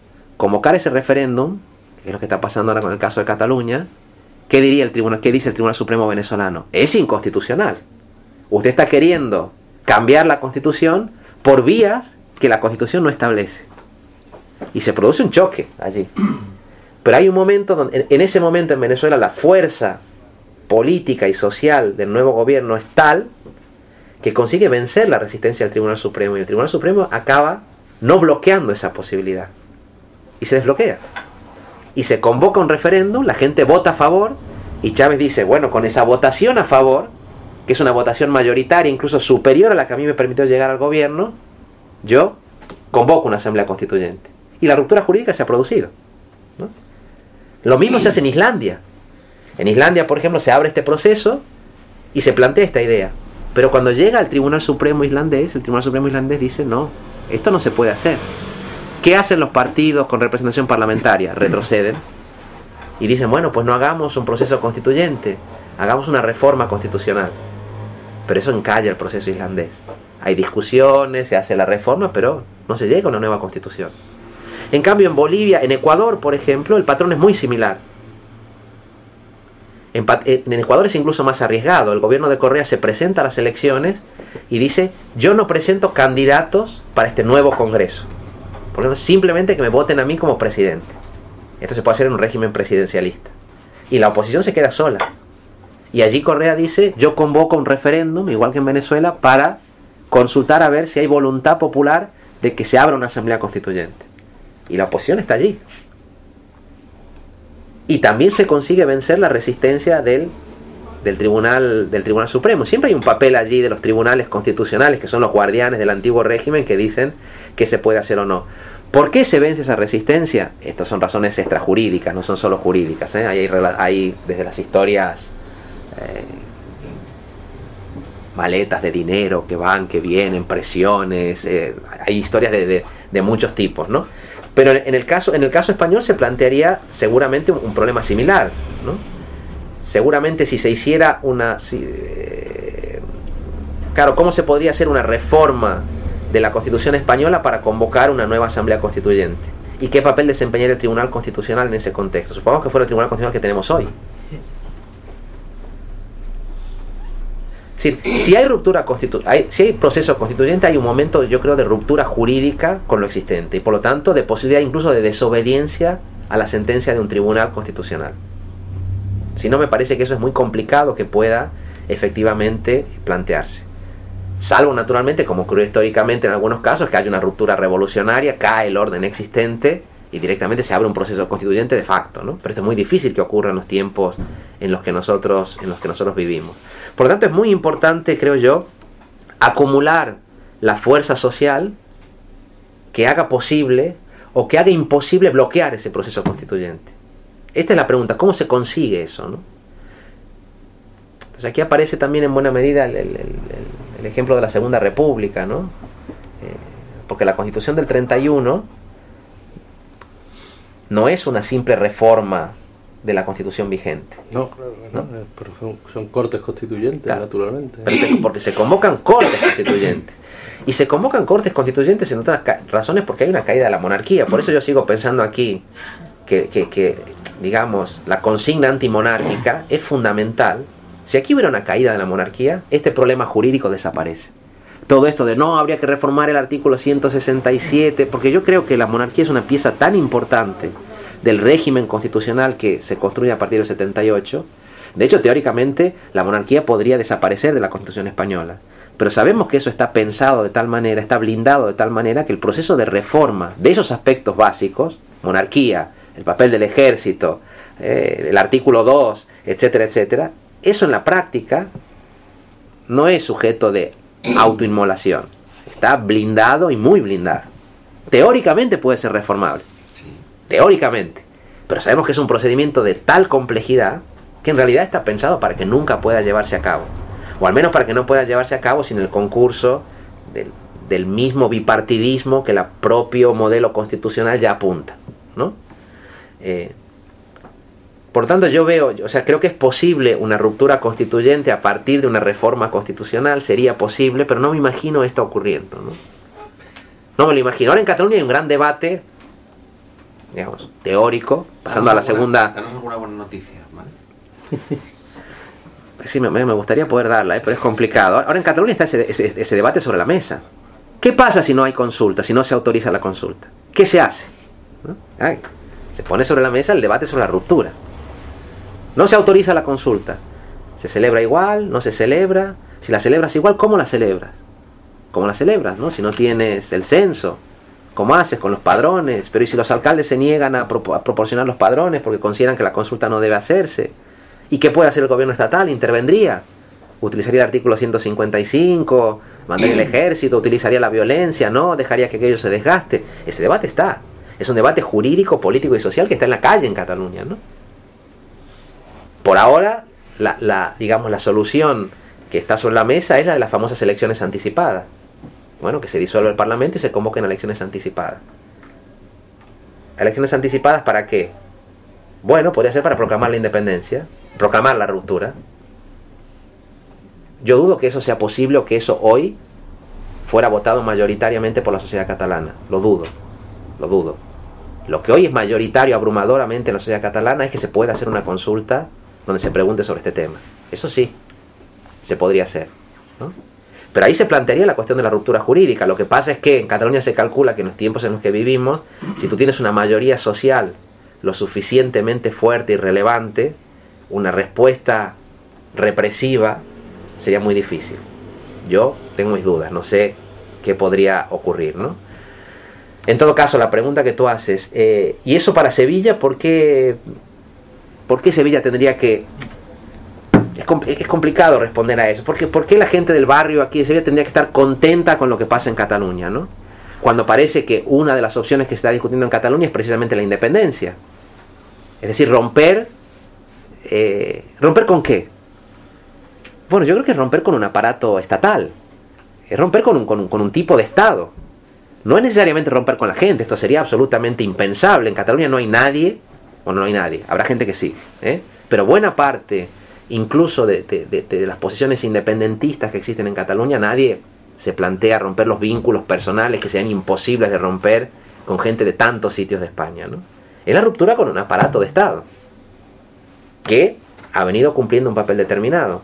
[SPEAKER 2] convocar ese referéndum, que es lo que está pasando ahora con el caso de Cataluña, ¿qué diría el tribunal, qué dice el Tribunal Supremo venezolano? Es inconstitucional. Usted está queriendo cambiar la Constitución por vías que la Constitución no establece. Y se produce un choque allí. Pero hay un momento donde, en ese momento en Venezuela, la fuerza política y social del nuevo gobierno es tal que consigue vencer la resistencia del Tribunal Supremo, y el Tribunal Supremo acaba no bloqueando esa posibilidad y se desbloquea y se convoca un referéndum, la gente vota a favor y Chávez dice, bueno, con esa votación a favor, que es una votación mayoritaria, incluso superior a la que a mí me permitió llegar al gobierno, yo convoco una asamblea constituyente y la ruptura jurídica se ha producido, ¿no? Lo mismo se hace en Islandia. En Islandia, por ejemplo, se abre este proceso y se plantea esta idea. Pero cuando llega al Tribunal Supremo islandés, el Tribunal Supremo islandés dice, no, esto no se puede hacer. ¿Qué hacen los partidos con representación parlamentaria? Retroceden y dicen, bueno, pues no hagamos un proceso constituyente, hagamos una reforma constitucional. Pero eso encalla el proceso islandés. Hay discusiones, se hace la reforma, pero no se llega a una nueva constitución. En cambio, en Bolivia, en Ecuador, por ejemplo, el patrón es muy similar. En, en Ecuador es incluso más arriesgado. El gobierno de Correa se presenta a las elecciones y dice, yo no presento candidatos para este nuevo Congreso. Por lo tanto, simplemente que me voten a mí como presidente. Esto se puede hacer en un régimen presidencialista. Y la oposición se queda sola. Y allí Correa dice, yo convoco un referéndum, igual que en Venezuela, para consultar a ver si hay voluntad popular de que se abra una asamblea constituyente. Y la oposición está allí. Y también se consigue vencer la resistencia del, del, tribunal, del Tribunal Supremo. Siempre hay un papel allí de los tribunales constitucionales, que son los guardianes del antiguo régimen, que dicen que se puede hacer o no. ¿Por qué se vence esa resistencia? Estas son razones extrajurídicas, no son solo jurídicas, ¿eh? Hay, hay desde las historias, eh, maletas de dinero que van, que vienen, presiones, eh, hay historias de, de, de muchos tipos, ¿no? Pero en el caso, en el caso español se plantearía seguramente un, un problema similar, ¿no? Seguramente si se hiciera una... Si, eh, claro, ¿cómo se podría hacer una reforma de la Constitución española para convocar una nueva asamblea constituyente? ¿Y qué papel desempeñaría el Tribunal Constitucional en ese contexto? Supongamos que fuera el Tribunal Constitucional que tenemos hoy. Es decir, si hay ruptura constitu hay, si hay proceso constituyente, hay un momento, yo creo, de ruptura jurídica con lo existente y por lo tanto de posibilidad incluso de desobediencia a la sentencia de un tribunal constitucional. Si no, me parece que eso es muy complicado que pueda efectivamente plantearse. Salvo naturalmente, como ocurrió históricamente en algunos casos, que haya una ruptura revolucionaria, cae el orden existente y directamente se abre un proceso constituyente de facto, ¿no? Pero esto es muy difícil que ocurra en los tiempos en los que nosotros, en los que nosotros vivimos. Por lo tanto, es muy importante, creo yo, acumular la fuerza social que haga posible o que haga imposible bloquear ese proceso constituyente. Esta es la pregunta, ¿cómo se consigue eso, no? Entonces aquí aparece también en buena medida el, el, el, el ejemplo de la Segunda República, ¿no? Eh, porque la Constitución del treinta y uno no es una simple reforma de la Constitución vigente.
[SPEAKER 1] No, claro, no, ¿no? Pero son, son cortes constituyentes, claro, naturalmente.
[SPEAKER 2] Pero se, porque se convocan cortes constituyentes. Y se convocan cortes constituyentes en otras razones porque hay una caída de la monarquía. Por eso yo sigo pensando aquí que, que, que digamos, la consigna antimonárquica es fundamental. Si aquí hubiera una caída de la monarquía, este problema jurídico desaparece. Todo esto de no, habría que reformar el artículo ciento sesenta y siete, porque yo creo que la monarquía es una pieza tan importante del régimen constitucional que se construye a partir del setenta y ocho. De hecho, teóricamente, la monarquía podría desaparecer de la Constitución española. Pero sabemos que eso está pensado de tal manera, está blindado de tal manera que el proceso de reforma de esos aspectos básicos, monarquía, el papel del ejército, eh, el artículo dos, etcétera, etcétera, eso en la práctica no es sujeto de autoinmolación. Está blindado y muy blindado. Teóricamente puede ser reformable. Teóricamente. Pero sabemos que es un procedimiento de tal complejidad que en realidad está pensado para que nunca pueda llevarse a cabo. O al menos para que no pueda llevarse a cabo sin el concurso del, del mismo bipartidismo que el propio modelo constitucional ya apunta, ¿no? Eh, por lo tanto, yo veo, o sea, creo que es posible una ruptura constituyente a partir de una reforma constitucional, sería posible, pero no me imagino esto ocurriendo, ¿no? No me lo imagino. Ahora en Cataluña hay un gran debate digamos, teórico, pasando a la segunda...
[SPEAKER 3] Danos alguna buena noticia, ¿vale?
[SPEAKER 2] Sí, me, me gustaría poder darla, ¿eh? Pero es complicado. Ahora en Cataluña está ese, ese, ese debate sobre la mesa. ¿Qué pasa si no hay consulta, si no se autoriza la consulta? ¿Qué se hace? ¿No? Ay, se pone sobre la mesa el debate sobre la ruptura. No se autoriza la consulta. ¿Se celebra igual? ¿No se celebra? Si la celebras igual, ¿cómo la celebras? ¿Cómo la celebras, no? Si no tienes el censo, ¿cómo haces con los padrones? Pero ¿y si los alcaldes se niegan a, pro- a proporcionar los padrones porque consideran que la consulta no debe hacerse? ¿Y qué puede hacer el gobierno estatal? ¿Intervendría? ¿Utilizaría el artículo ciento cincuenta y cinco? ¿Mandaría el ejército? ¿Utilizaría la violencia? ¿No? ¿Dejaría que aquello se desgaste? Ese debate está. Es un debate jurídico, político y social que está en la calle en Cataluña, ¿no? Por ahora, la, la, digamos, la solución que está sobre la mesa es la de las famosas elecciones anticipadas. Bueno, que se disuelva el Parlamento y se convoquen elecciones anticipadas. ¿Elecciones anticipadas para qué? Bueno, podría ser para proclamar la independencia, proclamar la ruptura. Yo dudo que eso sea posible o que eso hoy fuera votado mayoritariamente por la sociedad catalana. Lo dudo, lo dudo. Lo que hoy es mayoritario abrumadoramente en la sociedad catalana es que se pueda hacer una consulta donde se pregunte sobre este tema. Eso sí, se podría hacer, ¿no? Pero ahí se plantearía la cuestión de la ruptura jurídica. Lo que pasa es que en Cataluña se calcula que en los tiempos en los que vivimos, si tú tienes una mayoría social lo suficientemente fuerte y relevante, una respuesta represiva sería muy difícil. Yo tengo mis dudas, no sé qué podría ocurrir, ¿no? En todo caso, la pregunta que tú haces, eh, ¿y eso para Sevilla? ¿Por qué, por qué Sevilla tendría que...? Es, compl- es complicado responder a eso. ¿Por qué, ¿Por qué la gente del barrio aquí de Sevilla tendría que estar contenta con lo que pasa en Cataluña, ¿no? Cuando parece que una de las opciones que se está discutiendo en Cataluña es precisamente la independencia. Es decir, romper... Eh, ¿Romper con qué? Bueno, yo creo que es romper con un aparato estatal. Es romper con un, con un, con un tipo de Estado. No es necesariamente romper con la gente. Esto sería absolutamente impensable. En Cataluña no hay nadie... Bueno, no hay nadie. Habrá gente que sí, ¿eh? Pero buena parte... incluso de, de, de, de las posiciones independentistas que existen en Cataluña, nadie se plantea romper los vínculos personales que sean imposibles de romper con gente de tantos sitios de España, ¿no? Es la ruptura con un aparato de Estado que ha venido cumpliendo un papel determinado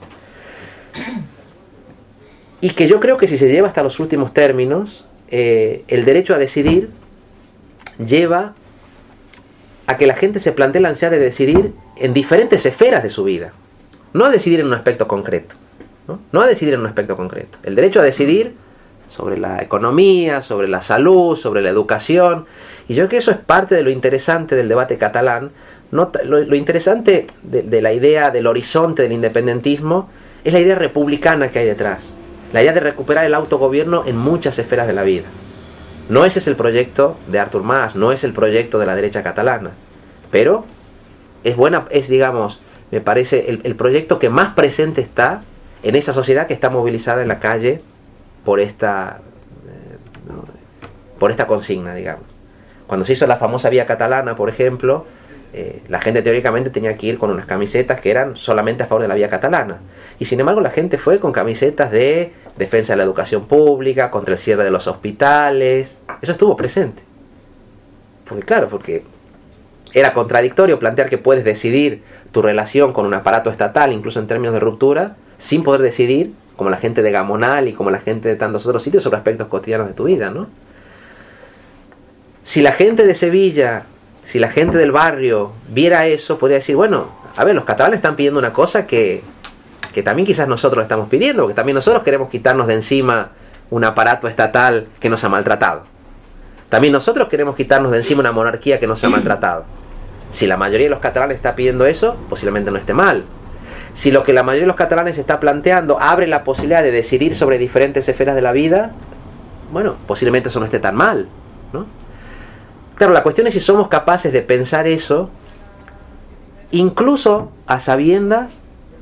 [SPEAKER 2] y que yo creo que si se lleva hasta los últimos términos, eh, el derecho a decidir lleva a que la gente se plantee la ansiedad de decidir en diferentes esferas de su vida. No a decidir en un aspecto concreto, ¿no? No a decidir en un aspecto concreto. El derecho a decidir sobre la economía, sobre la salud, sobre la educación. Y yo creo que eso es parte de lo interesante del debate catalán. No, lo, lo interesante de, de la idea del horizonte del independentismo es la idea republicana que hay detrás. La idea de recuperar el autogobierno en muchas esferas de la vida. No ese es el proyecto de Artur Mas, no es el proyecto de la derecha catalana. Pero es buena, es digamos... me parece el, el proyecto que más presente está en esa sociedad que está movilizada en la calle por esta eh, ¿no? por esta consigna, digamos. Cuando se hizo la famosa Vía Catalana, por ejemplo, eh, la gente teóricamente tenía que ir con unas camisetas que eran solamente a favor de la Vía Catalana. Y sin embargo la gente fue con camisetas de defensa de la educación pública, contra el cierre de los hospitales. Eso estuvo presente. Porque claro, porque era contradictorio plantear que puedes decidir tu relación con un aparato estatal, incluso en términos de ruptura, sin poder decidir, como la gente de Gamonal y como la gente de tantos otros sitios, sobre aspectos cotidianos de tu vida, ¿no? Si la gente de Sevilla, si la gente del barrio viera eso, podría decir, bueno, a ver, los catalanes están pidiendo una cosa que, que también quizás nosotros estamos pidiendo, porque también nosotros queremos quitarnos de encima un aparato estatal que nos ha maltratado. También nosotros queremos quitarnos de encima una monarquía que nos ha maltratado. Si la mayoría de los catalanes está pidiendo eso, posiblemente no esté mal. Si lo que la mayoría de los catalanes está planteando abre la posibilidad de decidir sobre diferentes esferas de la vida, bueno, posiblemente eso no esté tan mal, ¿no? Claro, la cuestión es si somos capaces de pensar eso, incluso a sabiendas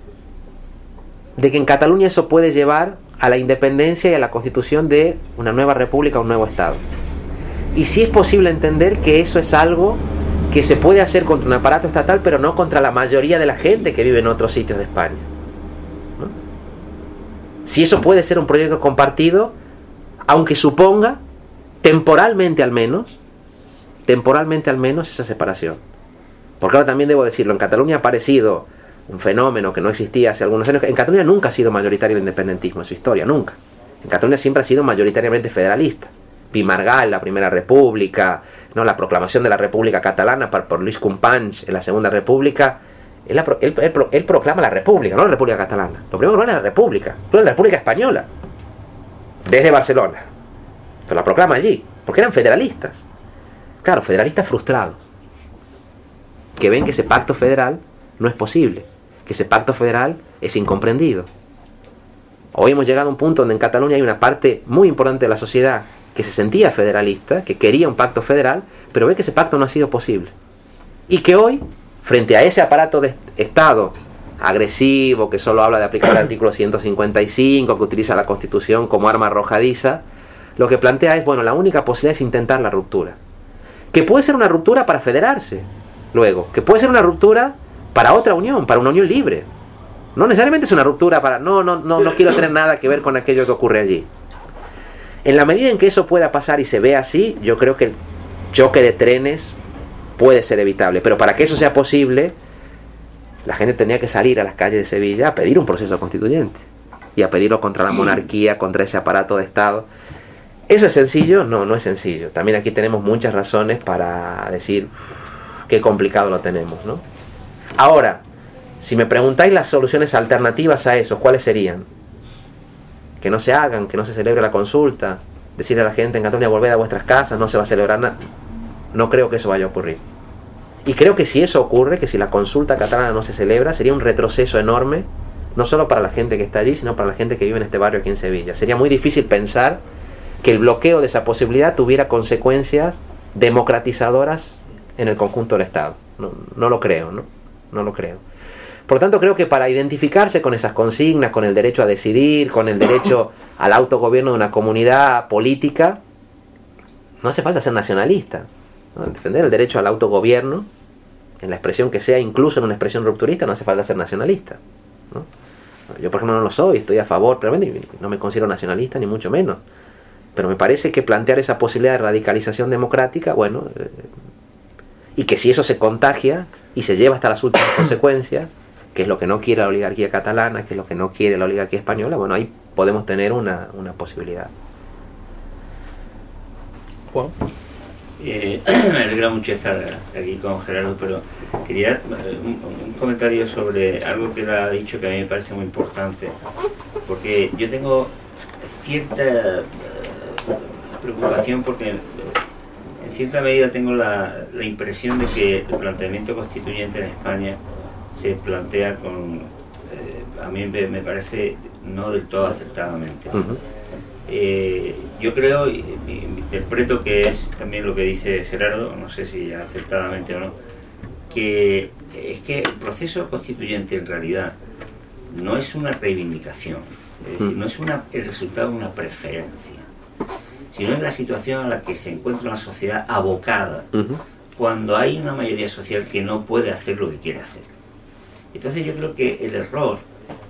[SPEAKER 2] de que en Cataluña eso puede llevar a la independencia y a la constitución de una nueva república, un nuevo Estado. Y si es posible entender que eso es algo que se puede hacer contra un aparato estatal, pero no contra la mayoría de la gente que vive en otros sitios de España, ¿no? Si eso puede ser un proyecto compartido, aunque suponga, temporalmente al menos, temporalmente al menos, esa separación. Porque ahora también debo decirlo, en Cataluña ha aparecido un fenómeno que no existía hace algunos años. En Cataluña nunca ha sido mayoritario el independentismo en su historia, nunca. En Cataluña siempre ha sido mayoritariamente federalista. Pi Margall, la Primera República, ¿no? La proclamación de la República Catalana por, por Luis Companys en la Segunda República. Él, él, él, él proclama la República, no la República Catalana. Lo primero que es la República, no la República Española, desde Barcelona. Pero la proclama allí, porque eran federalistas. Claro, federalistas frustrados, que ven que ese pacto federal no es posible, que ese pacto federal es incomprendido. Hoy hemos llegado a un punto donde en Cataluña hay una parte muy importante de la sociedad que se sentía federalista, que quería un pacto federal, pero ve que ese pacto no ha sido posible. Y que hoy, frente a ese aparato de Estado agresivo, que solo habla de aplicar el artículo ciento cincuenta y cinco, que utiliza la Constitución como arma arrojadiza, lo que plantea es, bueno, la única posibilidad es intentar la ruptura. Que puede ser una ruptura para federarse, luego, que puede ser una ruptura para otra unión, para una unión libre. No necesariamente es una ruptura para, no, no, no, no quiero tener nada que ver con aquello que ocurre allí. En la medida en que eso pueda pasar y se vea así, yo creo que el choque de trenes puede ser evitable. Pero para que eso sea posible, la gente tenía que salir a las calles de Sevilla a pedir un proceso constituyente. Y a pedirlo contra la monarquía, contra ese aparato de Estado. ¿Eso es sencillo? No, no es sencillo. También aquí tenemos muchas razones para decir qué complicado lo tenemos, ¿no? Ahora, si me preguntáis las soluciones alternativas a eso, ¿cuáles serían? Que no se hagan, que no se celebre la consulta, decirle a la gente en Cataluña, volved a vuestras casas, no se va a celebrar nada. No creo que eso vaya a ocurrir. Y creo que si eso ocurre, que si la consulta catalana no se celebra, sería un retroceso enorme, no solo para la gente que está allí, sino para la gente que vive en este barrio aquí en Sevilla. Sería muy difícil pensar que el bloqueo de esa posibilidad tuviera consecuencias democratizadoras en el conjunto del Estado. No, no lo creo, ¿no? No lo creo. Por tanto, creo que para identificarse con esas consignas, con el derecho a decidir, con el derecho al autogobierno de una comunidad política, no hace falta ser nacionalista, ¿no? Defender el derecho al autogobierno, en la expresión que sea, incluso en una expresión rupturista, no hace falta ser nacionalista, ¿no? Yo, por ejemplo, no lo soy, estoy a favor, pero no me considero nacionalista, ni mucho menos. Pero me parece que plantear esa posibilidad de radicalización democrática, bueno, eh, y que si eso se contagia y se lleva hasta las últimas consecuencias, que es lo que no quiere la oligarquía catalana, que es lo que no quiere la oligarquía española, bueno, ahí podemos tener una, una posibilidad.
[SPEAKER 1] Juan.
[SPEAKER 4] Eh, me alegra mucho estar aquí con Gerardo, pero quería eh, un, un comentario sobre algo que él ha dicho que a mí me parece muy importante, porque yo tengo cierta eh, preocupación porque en cierta medida tengo la, la impresión de que el planteamiento constituyente en España se plantea con, eh, a mí me, me parece no del todo acertadamente. Uh-huh. Eh, yo creo, y, y interpreto que es también lo que dice Gerardo, no sé si acertadamente o no, que es que el proceso constituyente en realidad no es una reivindicación, es decir, no es una, el resultado de una preferencia, sino es la situación en la que se encuentra una sociedad abocada uh-huh. cuando hay una mayoría social que no puede hacer lo que quiere hacer. Entonces yo creo que el error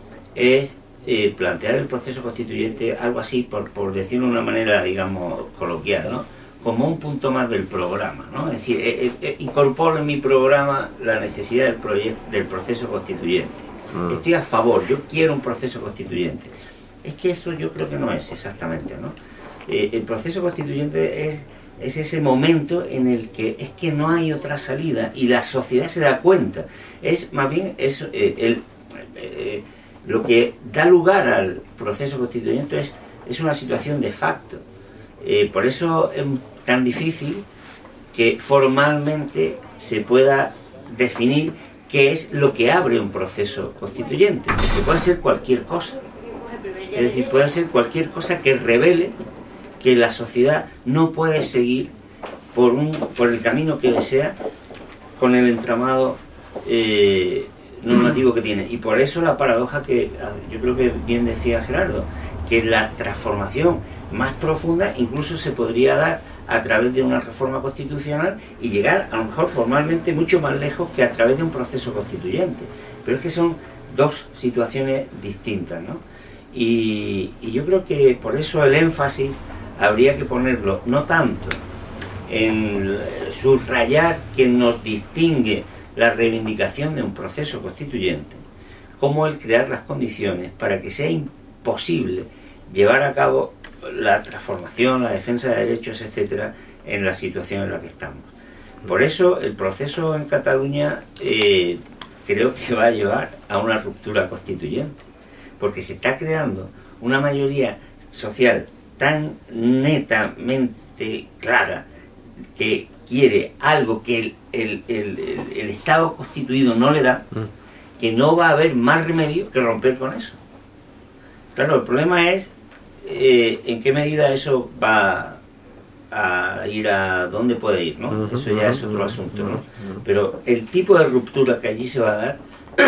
[SPEAKER 4] es eh, plantear el proceso constituyente algo así, por, por decirlo de una manera, digamos, coloquial, ¿no? Como un punto más del programa, ¿no? Es decir, eh, eh, incorporo en mi programa la necesidad del, proyecto, del proceso constituyente. Mm. Estoy a favor, yo quiero un proceso constituyente. Es que eso yo creo que no es exactamente, ¿no? Eh, el proceso constituyente es, es ese momento en el que es que no hay otra salida y la sociedad se da cuenta. Es más bien es, eh, el, eh, lo que da lugar al proceso constituyente es, es una situación de facto. Eh, por eso es tan difícil que formalmente se pueda definir qué es lo que abre un proceso constituyente, que puede ser cualquier cosa. Es decir, puede ser cualquier cosa que revele que la sociedad no puede seguir por, un, por el camino que desea con el entramado eh, normativo que tiene. Y por eso la paradoja que yo creo que bien decía Gerardo, que la transformación más profunda incluso se podría dar a través de una reforma constitucional y llegar a lo mejor formalmente mucho más lejos que a través de un proceso constituyente. Pero es que son dos situaciones distintas, ¿no? Y, y yo creo que por eso el énfasis habría que ponerlo no tanto en subrayar que nos distingue la reivindicación de un proceso constituyente, como el crear las condiciones para que sea imposible llevar a cabo la transformación, la defensa de derechos, etcétera, en la situación en la que estamos. Por eso el proceso en Cataluña eh, creo que va a llevar a una ruptura constituyente, porque se está creando una mayoría social tan netamente clara que quiere algo que el, el, el, el, el Estado constituido no le da, que no va a haber más remedio que romper con eso. Claro, el problema es eh, en qué medida eso va a ir a dónde puede ir, ¿no? Uh-huh, eso ya uh-huh, es otro asunto, ¿no? Uh-huh. Pero el tipo de ruptura que allí se va a dar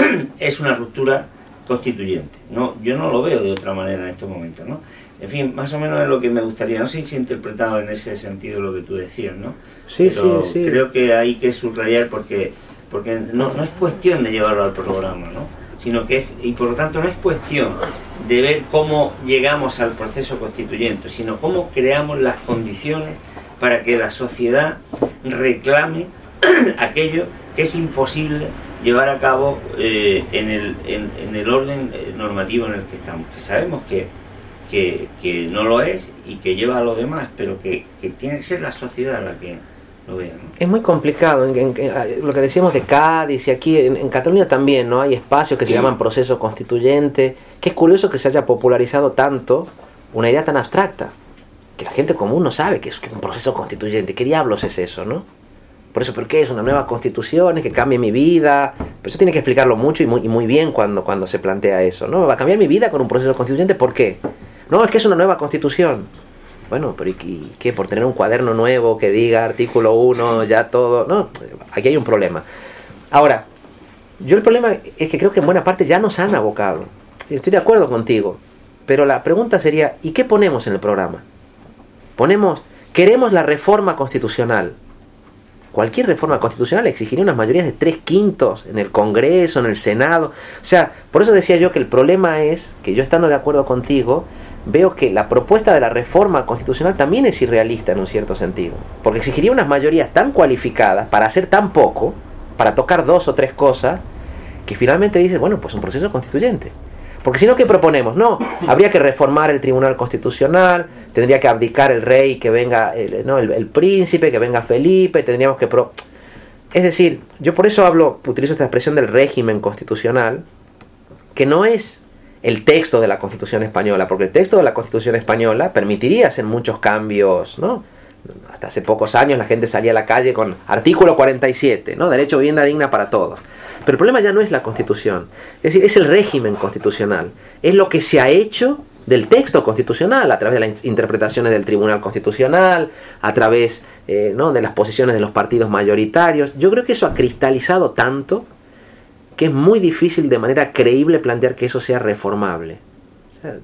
[SPEAKER 4] es una ruptura constituyente. No, yo no lo veo de otra manera en estos momentos, ¿no? En fin, más o menos es lo que me gustaría. No sé si he interpretado en ese sentido lo que tú decías, ¿no?
[SPEAKER 2] Sí,
[SPEAKER 4] Pero
[SPEAKER 2] sí, sí.
[SPEAKER 4] Creo que hay que subrayar porque, porque no, no es cuestión de llevarlo al programa, ¿no? Sino que es, y por lo tanto no es cuestión de ver cómo llegamos al proceso constituyente, sino cómo creamos las condiciones para que la sociedad reclame aquello que es imposible llevar a cabo eh, en, el, en, en el orden normativo en el que estamos, que sabemos que, que, que no lo es y que lleva a lo demás, pero que, que tiene que ser la sociedad la que lo vea, ¿no?
[SPEAKER 2] Es muy complicado, en, en, en, lo que decíamos de Cádiz y aquí en, en Cataluña también, ¿no? Hay espacios que se llaman proceso constituyente, que es curioso que se haya popularizado tanto una idea tan abstracta, que la gente común no sabe que es, que es un proceso constituyente. ¿Qué diablos es eso, no? Por eso, ¿por qué es una nueva constitución? Es que cambie mi vida. Pero eso tiene que explicarlo mucho y muy, y muy bien cuando, cuando se plantea eso, ¿no? ¿Va a cambiar mi vida con un proceso constituyente? ¿Por qué? No, es que es una nueva constitución. Bueno, pero ¿y qué? ¿Por tener un cuaderno nuevo que diga artículo uno, ya todo? No, aquí hay un problema. Ahora, yo el problema es que creo que en buena parte ya nos han abocado. Estoy de acuerdo contigo, pero la pregunta sería, ¿y qué ponemos en el programa? Ponemos, queremos la reforma constitucional. Cualquier reforma constitucional exigiría unas mayorías de tres quintos en el Congreso, en el Senado. O sea, por eso decía yo que el problema es que yo, estando de acuerdo contigo, veo que la propuesta de la reforma constitucional también es irrealista en un cierto sentido, porque exigiría unas mayorías tan cualificadas para hacer tan poco, para tocar dos o tres cosas, que finalmente dices, bueno, pues un proceso constituyente. Porque si no, ¿qué proponemos? No, habría que reformar el Tribunal Constitucional, tendría que abdicar el rey, que venga el, no, el, el príncipe, que venga Felipe, tendríamos que... Pro... Es decir, yo por eso hablo, utilizo esta expresión del régimen constitucional, que no es el texto de la Constitución española, porque el texto de la Constitución española permitiría hacer muchos cambios, ¿no? Hasta hace pocos años la gente salía a la calle con artículo cuarenta y siete, ¿no? Derecho a vivienda digna para todos. Pero el problema ya no es la Constitución, es decir, es el régimen constitucional, es lo que se ha hecho del texto constitucional a través de las interpretaciones del Tribunal Constitucional, a través eh, ¿no? de las posiciones de los partidos mayoritarios. Yo creo que eso ha cristalizado tanto que es muy difícil de manera creíble plantear que eso sea reformable. O sea,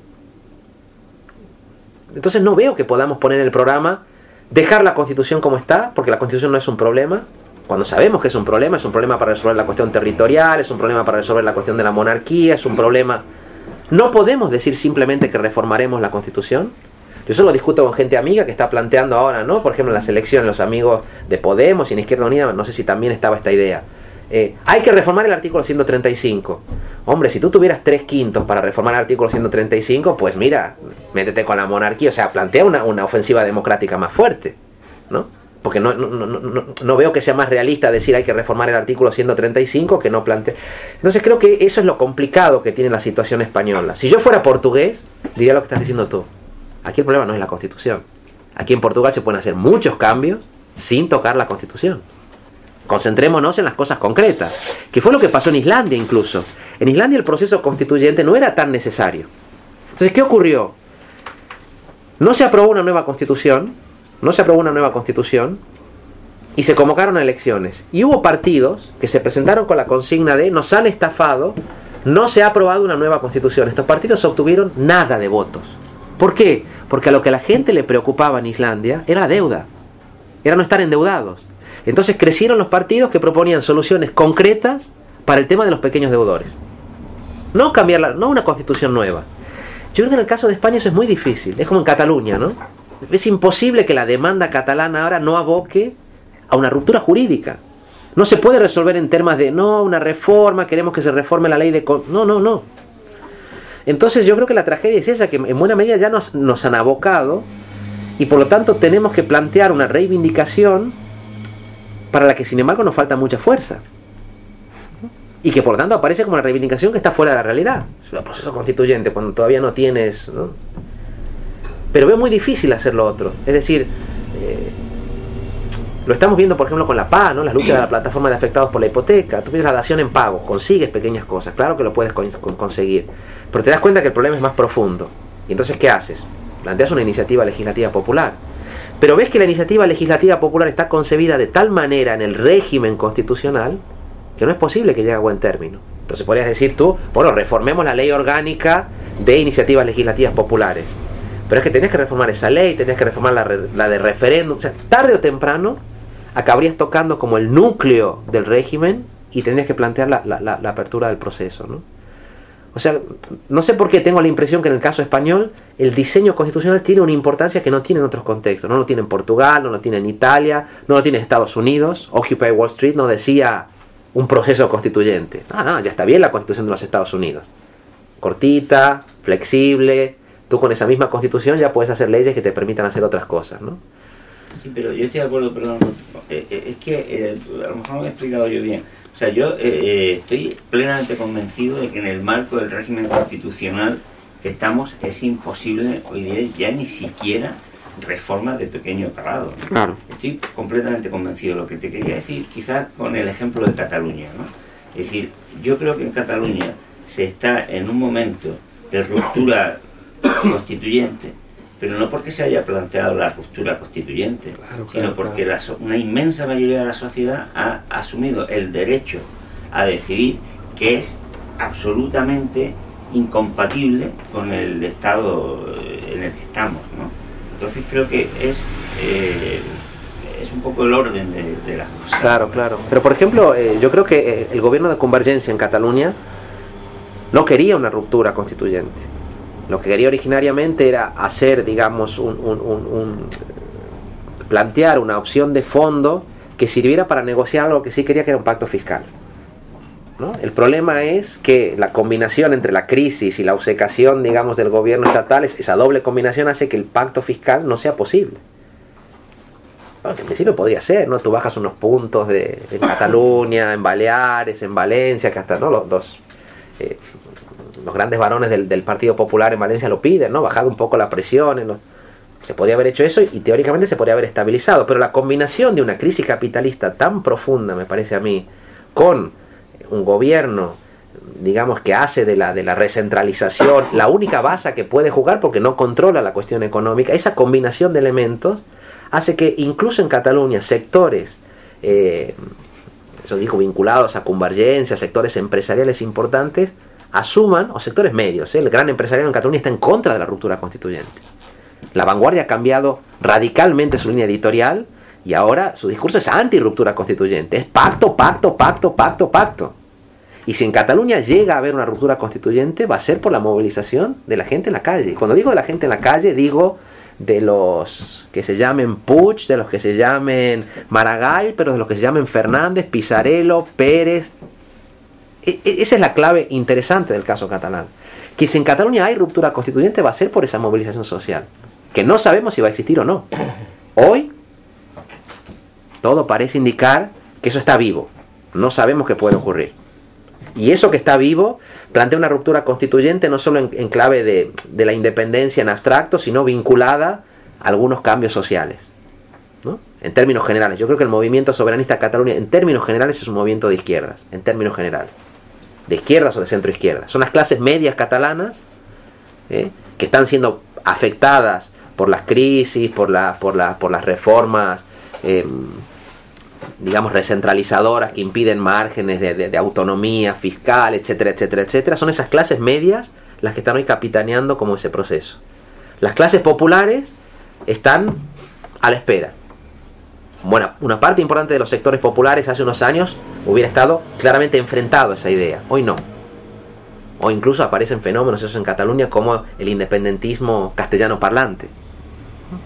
[SPEAKER 2] entonces no veo que podamos poner en el programa dejar la Constitución como está, porque la Constitución no es un problema, cuando sabemos que es un problema, es un problema para resolver la cuestión territorial, es un problema para resolver la cuestión de la monarquía, es un problema... No podemos decir simplemente que reformaremos la Constitución. Yo eso lo discuto con gente amiga que está planteando ahora, ¿no? Por ejemplo, en las elecciones, los amigos de Podemos y en Izquierda Unida, no sé si también estaba esta idea. Eh, hay que reformar el artículo ciento treinta y cinco. Hombre, si tú tuvieras tres quintos para reformar el artículo ciento treinta y cinco, pues mira, métete con la monarquía, o sea, plantea una, una ofensiva democrática más fuerte, ¿no? Porque no, no, no, no, no veo que sea más realista decir hay que reformar el artículo ciento treinta y cinco que no plantea. Entonces creo que eso es lo complicado que tiene la situación española. Si yo fuera portugués, diría lo que estás diciendo tú. Aquí el problema no es la Constitución. Aquí en Portugal se pueden hacer muchos cambios sin tocar la Constitución. Concentrémonos en las cosas concretas, que fue lo que pasó en Islandia incluso. En Islandia el proceso constituyente no era tan necesario. Entonces, ¿qué ocurrió? No se aprobó una nueva constitución, no se aprobó una nueva constitución, y se convocaron a elecciones. Y hubo partidos que se presentaron con la consigna de nos han estafado, no se ha aprobado una nueva constitución. Estos partidos obtuvieron nada de votos. ¿Por qué? Porque a lo que a la gente le preocupaba en Islandia era la deuda, era no estar endeudados. Entonces crecieron los partidos que proponían soluciones concretas para el tema de los pequeños deudores. No cambiarla, no una constitución nueva. Yo creo que en el caso de España eso es muy difícil. Es como en Cataluña, ¿no? es imposible que la demanda catalana ahora no aboque a una ruptura jurídica. No se puede resolver en temas de, no, una reforma, queremos que se reforme la ley de... No, no, no. Entonces yo creo que la tragedia es esa, que en buena medida ya nos, nos han abocado, y por lo tanto tenemos que plantear una reivindicación para la que sin embargo nos falta mucha fuerza. Y que por lo tanto aparece como una reivindicación que está fuera de la realidad. Es un proceso constituyente, cuando todavía no tienes... ¿no? Pero veo muy difícil hacer lo otro. Es decir... Eh, Lo estamos viendo, por ejemplo, con la P A, ¿no? Las luchas de la plataforma de afectados por la hipoteca. Tú pides la dación en pago, consigues pequeñas cosas, claro que lo puedes con, con, conseguir, pero te das cuenta que el problema es más profundo. Y entonces, ¿qué haces? Planteas una iniciativa legislativa popular. Pero ves que la iniciativa legislativa popular está concebida de tal manera en el régimen constitucional que no es posible que llegue a buen término. Entonces podrías decir tú, bueno, reformemos la ley orgánica de iniciativas legislativas populares. Pero es que tenés que reformar esa ley, tenés que reformar la, la de referéndum. O sea, tarde o temprano acabarías tocando como el núcleo del régimen y tendrías que plantear la, la, la, la apertura del proceso, ¿no? O sea, no sé por qué tengo la impresión que en el caso español el diseño constitucional tiene una importancia que no tiene en otros contextos. No lo tiene en Portugal, no lo tiene en Italia, no lo tiene en Estados Unidos. Occupy Wall Street no decía un proceso constituyente. No, no, ya está bien la constitución de los Estados Unidos. Cortita, flexible. Tú con esa misma constitución ya puedes hacer leyes que te permitan hacer otras cosas, ¿no?
[SPEAKER 4] Sí, pero yo estoy de acuerdo, perdón, eh, eh, es que eh, a lo mejor no me he explicado yo bien. O sea, yo eh, estoy plenamente convencido de que en el marco del régimen constitucional que estamos es imposible hoy día ya ni siquiera reformas de pequeño calado, ¿no?
[SPEAKER 2] Claro.
[SPEAKER 4] Estoy completamente convencido. Lo que te quería decir, quizás con el ejemplo de Cataluña, ¿no? Es decir, yo creo que en Cataluña se está en un momento de ruptura constituyente, pero no porque se haya planteado la ruptura constituyente, claro, claro, sino porque claro. la, una inmensa mayoría de la sociedad ha asumido el derecho a decidir, que es absolutamente incompatible con el estado en el que estamos, ¿no? Entonces creo que es eh, es un poco el orden de, de las cosas.
[SPEAKER 2] Claro, claro. Pero por ejemplo, eh, yo creo que eh, el gobierno de convergencia en Cataluña no quería una ruptura constituyente. Lo que quería originariamente era hacer, digamos, un, un, un, un plantear una opción de fondo que sirviera para negociar algo que sí quería, que era un pacto fiscal, ¿no? El problema es que la combinación entre la crisis y la obcecación, digamos, del gobierno estatal, esa doble combinación hace que el pacto fiscal no sea posible. Bueno, que en principio podría ser, ¿no? Tú bajas unos puntos de, de Cataluña, en Baleares, en Valencia, que hasta, ¿no? los, los eh, los grandes varones del, del Partido Popular en Valencia lo piden, ¿no? Bajado un poco la presión. En los... Se podría haber hecho eso y, y teóricamente se podría haber estabilizado. Pero la combinación de una crisis capitalista tan profunda, me parece a mí, con un gobierno, digamos, que hace de la, de la recentralización la única base que puede jugar porque no controla la cuestión económica, esa combinación de elementos hace que incluso en Cataluña sectores, eh, eso digo, vinculados a convergencia, sectores empresariales importantes, asuman, o sectores medios, ¿eh? El gran empresariado en Cataluña está en contra de la ruptura constituyente. La Vanguardia ha cambiado radicalmente su línea editorial y ahora su discurso es anti-ruptura constituyente. Es pacto, pacto, pacto, pacto, pacto. Y si en Cataluña llega a haber una ruptura constituyente, va a ser por la movilización de la gente en la calle. Y cuando digo de la gente en la calle, digo de los que se llamen Puig, de los que se llamen Maragall, pero de los que se llamen Fernández, Pisarello, Pérez. Esa es la clave interesante del caso catalán. Que si en Cataluña hay ruptura constituyente va a ser por esa movilización social, que no sabemos si va a existir o no. Hoy todo parece indicar que eso está vivo. No sabemos qué puede ocurrir. Y eso que está vivo plantea una ruptura constituyente no solo en, en clave de, de la independencia en abstracto, sino vinculada a algunos cambios sociales, ¿no? En términos generales. Yo creo que el movimiento soberanista de Cataluña en términos generales es un movimiento de izquierdas, en términos generales. De izquierdas o de centro izquierda. Son las clases medias catalanas, ¿eh? que están siendo afectadas por las crisis, por, la, por, la, por las reformas, eh, digamos, recentralizadoras que impiden márgenes de, de, de autonomía fiscal, etcétera, etcétera, etcétera. Son esas clases medias las que están hoy capitaneando como ese proceso. Las clases populares están a la espera. Bueno, una parte importante de los sectores populares hace unos años hubiera estado claramente enfrentado a esa idea. Hoy no. Hoy incluso aparecen fenómenos, eso en Cataluña, como el independentismo castellano parlante.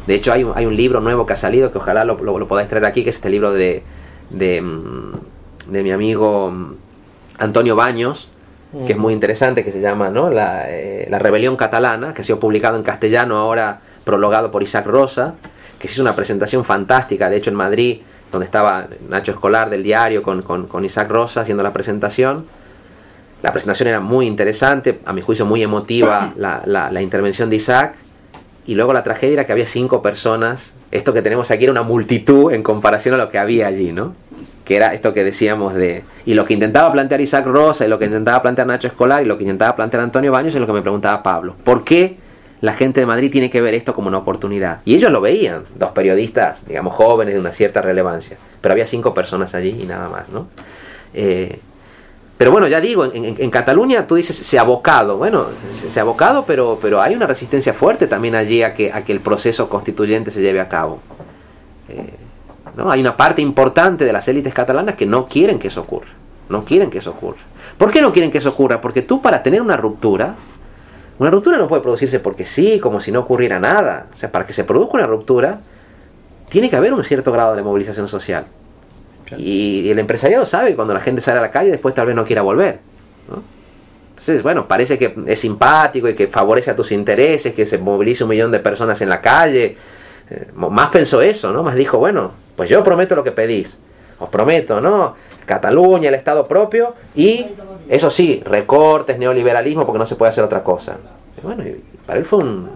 [SPEAKER 2] De hecho hay un, hay un libro nuevo que ha salido, que ojalá lo, lo, lo podáis traer aquí, que es este libro de, de, de mi amigo Antonio Baños, que es muy interesante, que se llama, ¿no?, la, eh, la Rebelión Catalana, que ha sido publicado en castellano, ahora prologado por Isaac Rosa, que hizo una presentación fantástica, de hecho en Madrid, donde estaba Nacho Escolar del Diario con, con, con Isaac Rosa haciendo la presentación. La presentación era muy interesante, a mi juicio muy emotiva la, la, la intervención de Isaac, y luego la tragedia era que había cinco personas. Esto que tenemos aquí era una multitud en comparación a lo que había allí, ¿no? Que era esto que decíamos de... Y lo que intentaba plantear Isaac Rosa, y lo que intentaba plantear Nacho Escolar, y lo que intentaba plantear Antonio Baños, es lo que me preguntaba Pablo. ¿Por qué la gente de Madrid tiene que ver esto como una oportunidad? Y ellos lo veían, dos periodistas, digamos, jóvenes de una cierta relevancia. Pero había cinco personas allí y nada más, ¿no? Eh, pero bueno, ya digo, en, en, en Cataluña tú dices se ha abocado. Bueno, se, se ha abocado, pero, pero hay una resistencia fuerte también allí a que, a que el proceso constituyente se lleve a cabo. Eh, ¿no? Hay una parte importante de las élites catalanas que no quieren que eso ocurra. No quieren que eso ocurra. ¿Por qué no quieren que eso ocurra? Porque tú, para tener una ruptura, una ruptura no puede producirse porque sí, como si no ocurriera nada. O sea, para que se produzca una ruptura, tiene que haber un cierto grado de movilización social. Claro. Y, y el empresariado sabe que cuando la gente sale a la calle, después tal vez no quiera volver, ¿no? Entonces, bueno, parece que es simpático y que favorece a tus intereses, que se movilice un millón de personas en la calle. Eh, más pensó eso, ¿no? Más dijo, bueno, pues yo prometo lo que pedís. Os prometo, ¿no? Cataluña, el Estado propio y, eso sí, recortes, neoliberalismo, porque no se puede hacer otra cosa. Y bueno, y para él fue un,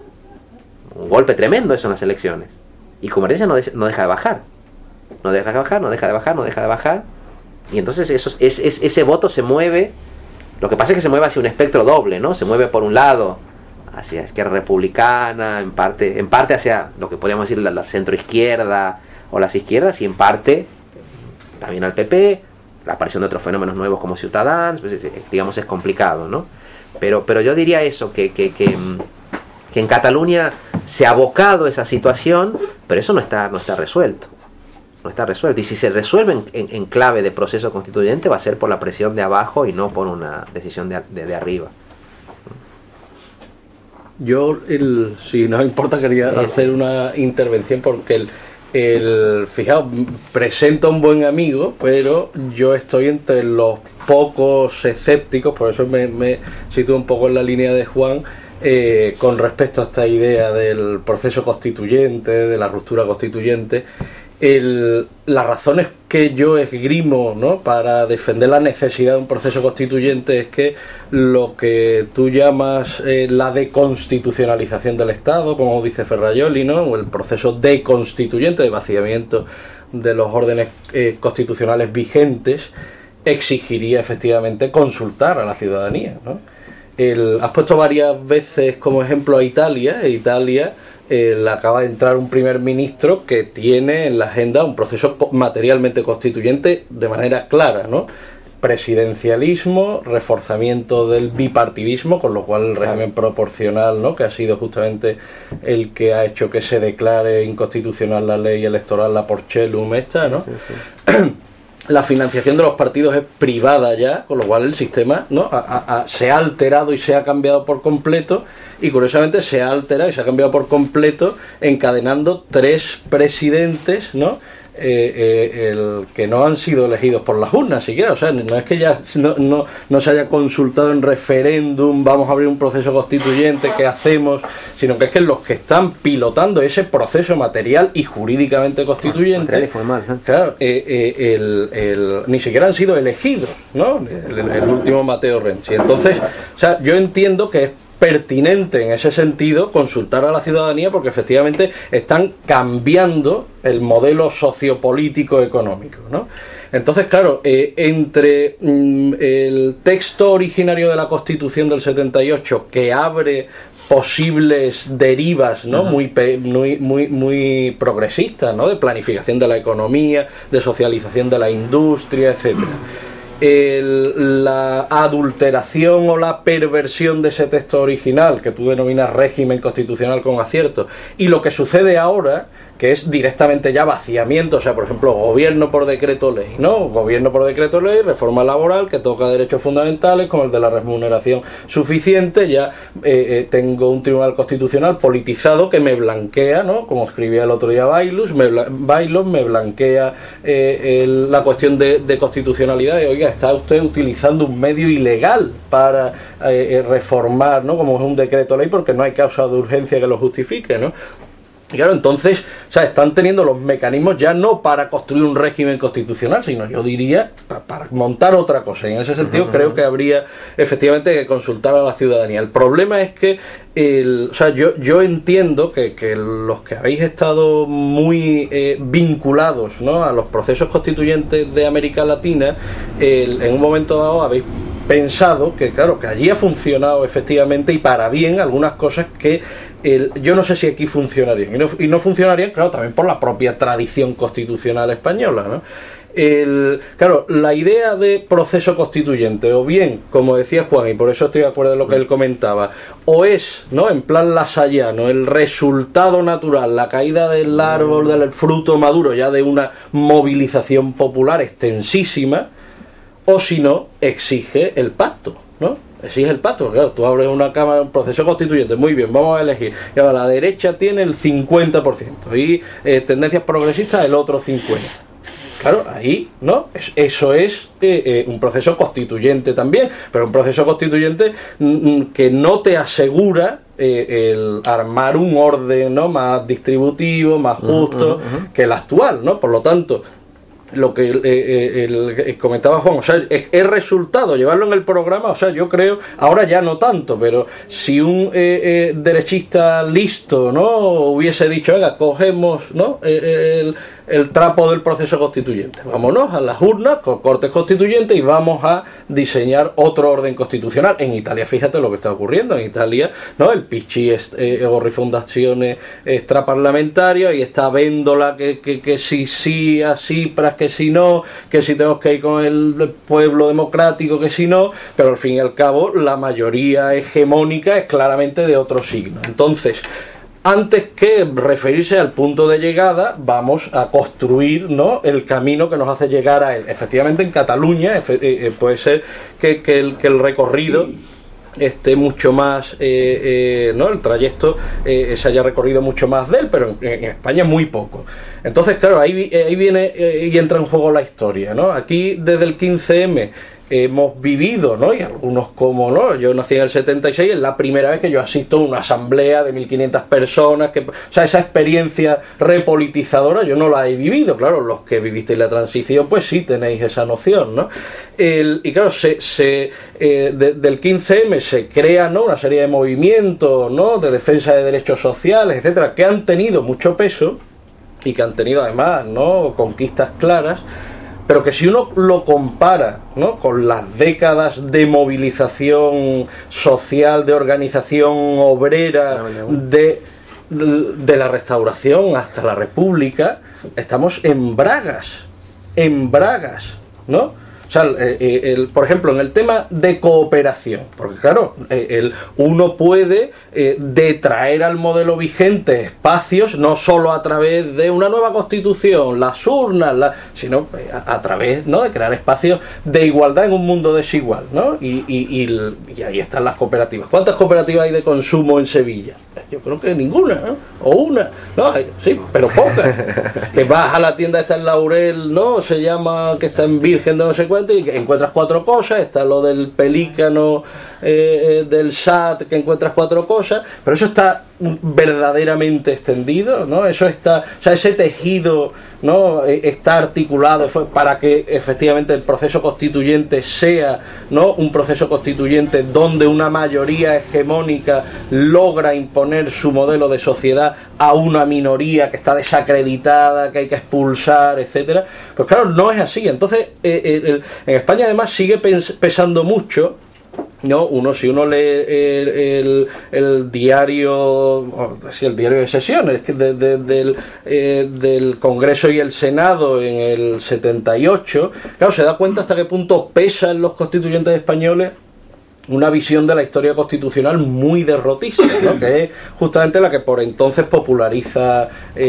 [SPEAKER 2] un golpe tremendo eso en las elecciones. Y Convergencia no, de, no deja de bajar. No deja de bajar, no deja de bajar, no deja de bajar. Y entonces eso, es, es, ese voto se mueve. Lo que pasa es que se mueve hacia un espectro doble, ¿no? Se mueve por un lado hacia izquierda republicana, en parte, en parte hacia lo que podríamos decir la, la centroizquierda o las izquierdas, y en parte también al P P, la aparición de otros fenómenos nuevos como Ciutadans, pues, digamos, es complicado, ¿no? Pero, pero yo diría eso, que, que, que, que en Cataluña se ha abocado esa situación, pero eso no está, no está resuelto. No está resuelto. Y si se resuelve en, en, en clave de proceso constituyente, va a ser por la presión de abajo y no por una decisión de, de, de arriba.
[SPEAKER 1] Yo, el, si no importa, quería hacer una intervención porque el, el fijaos, presento a un buen amigo, pero yo estoy entre los pocos escépticos, por eso me, me sitúo un poco en la línea de Juan, eh, con respecto a esta idea del proceso constituyente, de la ruptura constituyente. El, las razones que yo esgrimo, ¿no?, para defender la necesidad de un proceso constituyente es que lo que tú llamas eh, la deconstitucionalización del Estado, como dice Ferrajoli, ¿no?, o el proceso deconstituyente de vaciamiento de los órdenes eh, constitucionales vigentes, exigiría efectivamente consultar a la ciudadanía, ¿no? El, has puesto varias veces como ejemplo a Italia. Italia Eh, acaba de entrar un primer ministro que tiene en la agenda un proceso materialmente constituyente de manera clara, ¿no? Presidencialismo, reforzamiento del bipartidismo, con lo cual el régimen proporcional, ¿no?, que ha sido justamente el que ha hecho que se declare inconstitucional la ley electoral, la Porcellum esta, ¿no? Sí, sí. La financiación de los partidos es privada ya, con lo cual el sistema, ¿no?, a, a, a, se ha alterado y se ha cambiado por completo. Y curiosamente se ha alterado y se ha cambiado por completo, encadenando tres presidentes, ¿no?, eh, eh, el, que no han sido elegidos por las urnas siquiera. O sea, no es que ya no, no, no se haya consultado en referéndum, vamos a abrir un proceso constituyente, ¿qué hacemos? Sino que es que los que están pilotando ese proceso material y jurídicamente constituyente,
[SPEAKER 2] formal, ¿eh?
[SPEAKER 1] Claro, eh, eh, el, el, ni siquiera han sido elegidos, ¿no?, el, el último Matteo Renzi. Entonces, o sea, yo entiendo que es pertinente en ese sentido consultar a la ciudadanía, porque efectivamente están cambiando el modelo sociopolítico económico, ¿no? Entonces, claro, eh, entre mm, el texto originario de la Constitución del setenta y ocho, que abre posibles derivas, ¿no?, muy, muy muy muy progresistas, ¿no?, de planificación de la economía, de socialización de la industria, etcétera. El, la adulteración o la perversión de ese texto original que tú denominas régimen constitucional con acierto, y lo que sucede ahora, que es directamente ya vaciamiento, o sea, por ejemplo, gobierno por decreto ley, ¿no? Gobierno por decreto ley, reforma laboral que toca derechos fundamentales como el de la remuneración suficiente, ya eh, eh, tengo un tribunal constitucional politizado que me blanquea, ¿no? Como escribía el otro día Bailus, me, Bailus, me blanquea eh, el, la cuestión de, de constitucionalidad y, oiga, está usted utilizando un medio ilegal para eh, reformar, ¿no? Como es un decreto ley, porque no hay causa de urgencia que lo justifique, ¿no? Y claro, entonces, o sea, están teniendo los mecanismos ya no para construir un régimen constitucional, sino yo diría para, para montar otra cosa. Y en ese sentido uh-huh. creo que habría efectivamente que consultar a la ciudadanía. El problema es que, el, o sea, yo, yo entiendo que, que los que habéis estado muy eh, vinculados, ¿no?, a los procesos constituyentes de América Latina, el, en un momento dado habéis pensado que, claro, que allí ha funcionado efectivamente y para bien algunas cosas que el, yo no sé si aquí funcionarían y no, y no funcionarían, claro, también por la propia tradición constitucional española, ¿no? El, claro, la idea de proceso constituyente, o bien, como decía Juan, y por eso estoy de acuerdo en lo que él comentaba, o es, ¿no?, en plan lasallano, el resultado natural, la caída del árbol, del fruto maduro ya de una movilización popular extensísima, o si no, exige el pacto, ¿no? Exige el pacto, claro, tú abres una cámara, un proceso constituyente, muy bien, vamos a elegir. Y ahora la derecha tiene el cincuenta por ciento y eh, tendencias progresistas el otro cincuenta por ciento. Claro, ahí, ¿no? Eso es eh, eh, un proceso constituyente también, pero un proceso constituyente mm, que no te asegura eh, el armar un orden, ¿no?, más distributivo, más justo uh-huh, uh-huh. que el actual, ¿no? Por lo tanto, lo que eh, el, el, comentaba Juan, o sea, es, es resultado llevarlo en el programa, o sea, yo creo, ahora ya no tanto, pero si un eh, eh, derechista listo, ¿no?, hubiese dicho, oiga, cogemos, ¿no?, eh, el, el trapo del proceso constituyente, vámonos a las urnas con cortes constituyentes y vamos a diseñar otro orden constitucional. En Italia, fíjate lo que está ocurriendo, en Italia, ¿no?, el P C eh, o rifondazione extraparlamentaria y está véndola que, que, que si sí, así, para que si no, que si tenemos que ir con el pueblo democrático, que si no, pero al fin y al cabo la mayoría hegemónica es claramente de otro signo. Entonces, antes que referirse al punto de llegada, vamos a construir, ¿no?, el camino que nos hace llegar a él. Efectivamente, en Cataluña efe, eh, puede ser que, que, el, que el recorrido esté mucho más, eh, eh, ¿no?, el trayecto eh, se haya recorrido mucho más de él, pero en, en España muy poco. Entonces, claro, ahí, ahí viene eh, y entra en juego la historia, ¿no? Aquí, desde el quince eme, hemos vivido, ¿no?, y algunos como, ¿no?, yo nací en el setenta y seis, es la primera vez que yo asisto a una asamblea de mil quinientas personas, que, o sea, esa experiencia repolitizadora yo no la he vivido. Claro, los que vivisteis la transición, pues sí tenéis esa noción, ¿no? El, y claro, se, se, eh, de, del quince eme se crea, ¿no?, una serie de movimientos, ¿no?, de defensa de derechos sociales, etcétera, que han tenido mucho peso y que han tenido además, ¿no?, conquistas claras, pero que si uno lo compara, ¿no?, con las décadas de movilización social, de organización obrera, de, de la Restauración hasta la República, estamos en bragas, en bragas, ¿no? O sea, el, el, por ejemplo, en el tema de cooperación, porque claro, el, uno puede eh, detraer al modelo vigente espacios no solo a través de una nueva constitución, las urnas, la, sino a, a través, ¿no?, de crear espacios de igualdad en un mundo desigual, ¿no? Y, y, y, y ahí están las cooperativas. ¿Cuántas cooperativas hay de consumo en Sevilla? Yo creo que ninguna, ¿no? O una, ¿no? Sí, pero pocas. Que vas a la tienda, está en Laurel, ¿no?, se llama, que está en Virgen de no sé cuánto, y que encuentras cuatro cosas. Está lo del pelícano eh, del S A T, que encuentras cuatro cosas, pero eso está verdaderamente extendido, ¿no? Eso está, o sea, ese tejido, ¿no?, está articulado para que efectivamente el proceso constituyente sea, ¿no?, un proceso constituyente donde una mayoría hegemónica logra imponer su modelo de sociedad a una minoría que está desacreditada, que hay que expulsar, etcétera. Pues claro, no es así. Entonces, eh, el, en España además sigue pens- pesando mucho, ¿no? Uno, si uno lee el, el, el diario, sí, el diario de sesiones de, de, del, eh, del Congreso y el Senado en el setenta y ocho, claro, se da cuenta hasta qué punto pesa en los constituyentes españoles una visión de la historia constitucional muy derrotista, ¿no? Que es justamente la que por entonces populariza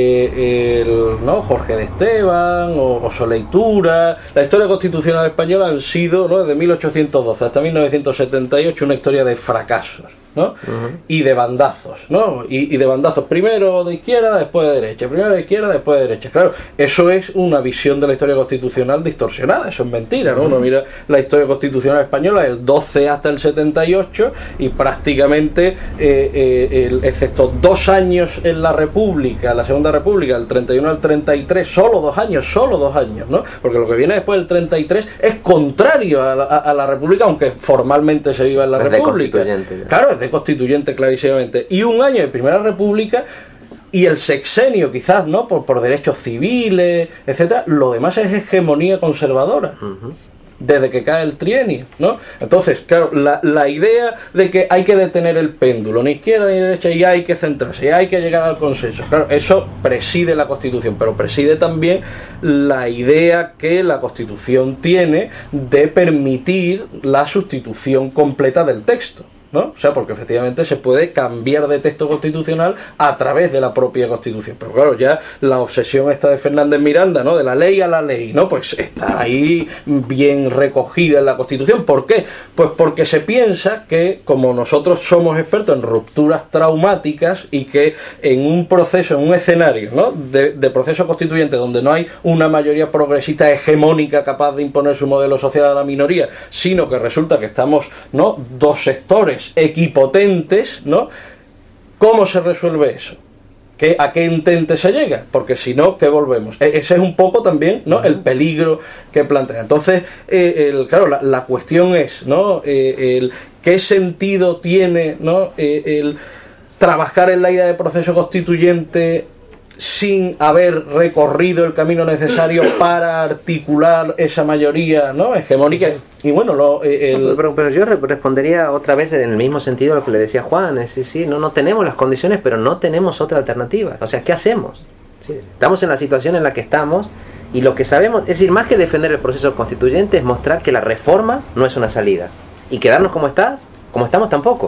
[SPEAKER 1] eh, el, ¿no? Jorge de Esteban o, o Soleitura. La historia constitucional española han sido, ¿no? desde mil ochocientos doce hasta mil novecientos setenta y ocho una historia de fracasos, ¿no? Uh-huh. Y de bandazos, ¿no? Y, y de bandazos primero de izquierda, después de derecha, primero de izquierda, después de derecha. Claro, eso es una visión de la historia constitucional distorsionada, eso es mentira, ¿no? Uno mira la historia constitucional española del doce hasta el setenta y ocho y prácticamente, eh, eh, el, excepto dos años en la República, la Segunda República, del treinta y uno al treinta y tres, solo dos años, solo dos años, ¿no? Porque lo que viene después del treinta y tres es contrario a la, a, a la República, aunque formalmente se viva en la
[SPEAKER 2] es
[SPEAKER 1] República. Claro, es de constituyente clarísimamente. Y un año de Primera República y el sexenio quizás, ¿no? Por, por derechos civiles, etcétera. Lo demás es hegemonía conservadora. Uh-huh. Desde que cae el trienio, ¿no? Entonces, claro, la, la idea de que hay que detener el péndulo, ni izquierda ni derecha, y hay que centrarse, y hay que llegar al consenso, claro, eso preside la Constitución, pero preside también la idea que la Constitución tiene de permitir la sustitución completa del texto, ¿no? O sea, porque efectivamente se puede cambiar de texto constitucional a través de la propia Constitución. Pero claro, ya la obsesión esta de Fernández Miranda, ¿no? De la ley a la ley, ¿no? Pues está ahí bien recogida en la Constitución. ¿Por qué? Pues porque se piensa que, como nosotros somos expertos en rupturas traumáticas y que en un proceso, en un escenario, ¿no? de, de proceso constituyente donde no hay una mayoría progresista hegemónica capaz de imponer su modelo social a la minoría, sino que resulta que estamos, ¿no? dos sectores equipotentes, ¿no? ¿Cómo se resuelve eso? ¿Qué, ¿A qué intente se llega? Porque si no, ¿qué volvemos? E- ese es un poco también, ¿no? El peligro que plantea. Entonces, eh, el, claro, la, la cuestión es, ¿no? Eh, el, ¿qué sentido tiene, ¿no? Eh, el trabajar en la idea de proceso constituyente sin haber recorrido el camino necesario para articular esa mayoría, ¿no? hegemónica? Y bueno, lo, el...
[SPEAKER 2] pero, pero yo respondería otra vez en el mismo sentido a lo que le decía Juan. Es decir, sí, no, no tenemos las condiciones, pero no tenemos otra alternativa. O sea, ¿qué hacemos? ¿Sí? Estamos en la situación en la que estamos y lo que sabemos, es decir, más que defender el proceso constituyente, es mostrar que la reforma no es una salida. Y quedarnos como está, como estamos tampoco.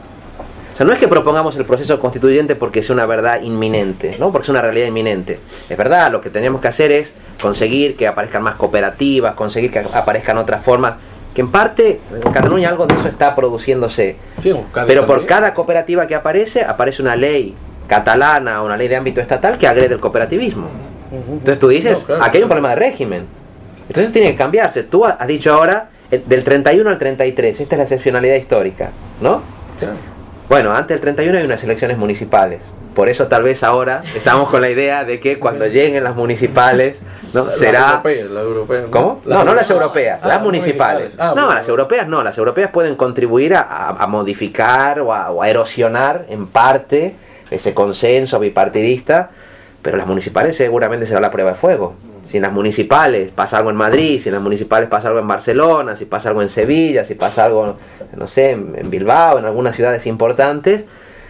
[SPEAKER 2] O sea, no es que propongamos el proceso constituyente porque sea una verdad inminente, ¿no? Porque es una realidad inminente. Es verdad, lo que tenemos que hacer es conseguir que aparezcan más cooperativas, conseguir que aparezcan otras formas, que en parte en Cataluña algo de eso está produciéndose. Sí, pero por cada cooperativa que aparece, aparece una ley catalana o una ley de ámbito estatal que agrede el cooperativismo. Entonces tú dices, no, claro, aquí hay un problema de régimen. Entonces tiene que cambiarse. Tú has dicho ahora, del treinta y uno al treinta y tres, esta es la excepcionalidad histórica, ¿no? Claro. Bueno, antes del treinta y uno hay unas elecciones municipales. Por eso tal vez ahora estamos con la idea de que cuando lleguen las municipales, ¿no?
[SPEAKER 1] Las
[SPEAKER 2] será...
[SPEAKER 1] europeas, las europeas, ¿no?
[SPEAKER 2] ¿Cómo?
[SPEAKER 1] Las
[SPEAKER 2] no, no las
[SPEAKER 1] ah,
[SPEAKER 2] europeas,
[SPEAKER 1] ah,
[SPEAKER 2] las municipales.
[SPEAKER 1] Ah,
[SPEAKER 2] no,
[SPEAKER 1] bueno,
[SPEAKER 2] las europeas no. Las europeas pueden contribuir a, a, a modificar o a, o a erosionar en parte ese consenso bipartidista, pero las municipales seguramente será la prueba de fuego. Si en las municipales pasa algo en Madrid, si en las municipales pasa algo en Barcelona, si pasa algo en Sevilla, si pasa algo, no sé, en Bilbao, en algunas ciudades importantes,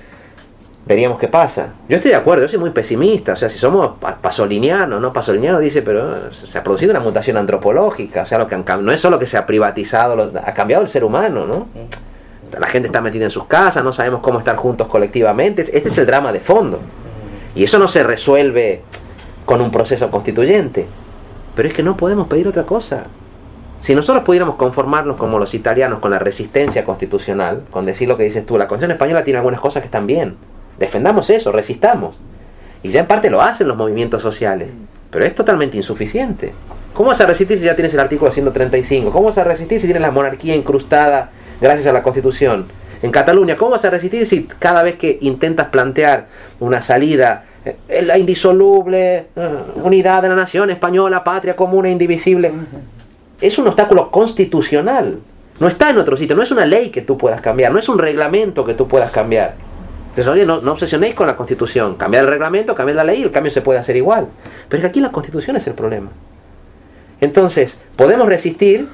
[SPEAKER 2] veríamos qué pasa. Yo estoy de acuerdo, yo soy muy pesimista. O sea, si somos pasolinianos, ¿no? Pasoliniano dice, pero se ha producido una mutación antropológica. O sea, lo que han, no es solo que se ha privatizado, lo, ha cambiado el ser humano, ¿no? La gente está metida en sus casas, no sabemos cómo estar juntos colectivamente. Este es el drama de fondo. Y eso no se resuelve con un proceso constituyente. Pero es que no podemos pedir otra cosa. Si nosotros pudiéramos conformarnos como los italianos con la resistencia constitucional, con decir lo que dices tú, la Constitución española tiene algunas cosas que están bien, defendamos eso, resistamos. Y ya en parte lo hacen los movimientos sociales, pero es totalmente insuficiente. ¿Cómo vas a resistir si ya tienes el artículo ciento treinta y cinco? ¿Cómo vas a resistir si tienes la monarquía incrustada gracias a la Constitución? En Cataluña, ¿cómo vas a resistir si cada vez que intentas plantear una salida, eh, la indisoluble eh, unidad de la nación española, patria común e indivisible, es un obstáculo constitucional? No está en otro sitio, no es una ley que tú puedas cambiar, no es un reglamento que tú puedas cambiar. Entonces, oye, no, no obsesionéis con la Constitución, cambiar el reglamento, cambiar la ley, el cambio se puede hacer igual. Pero es que aquí la Constitución es el problema. Entonces, podemos resistir,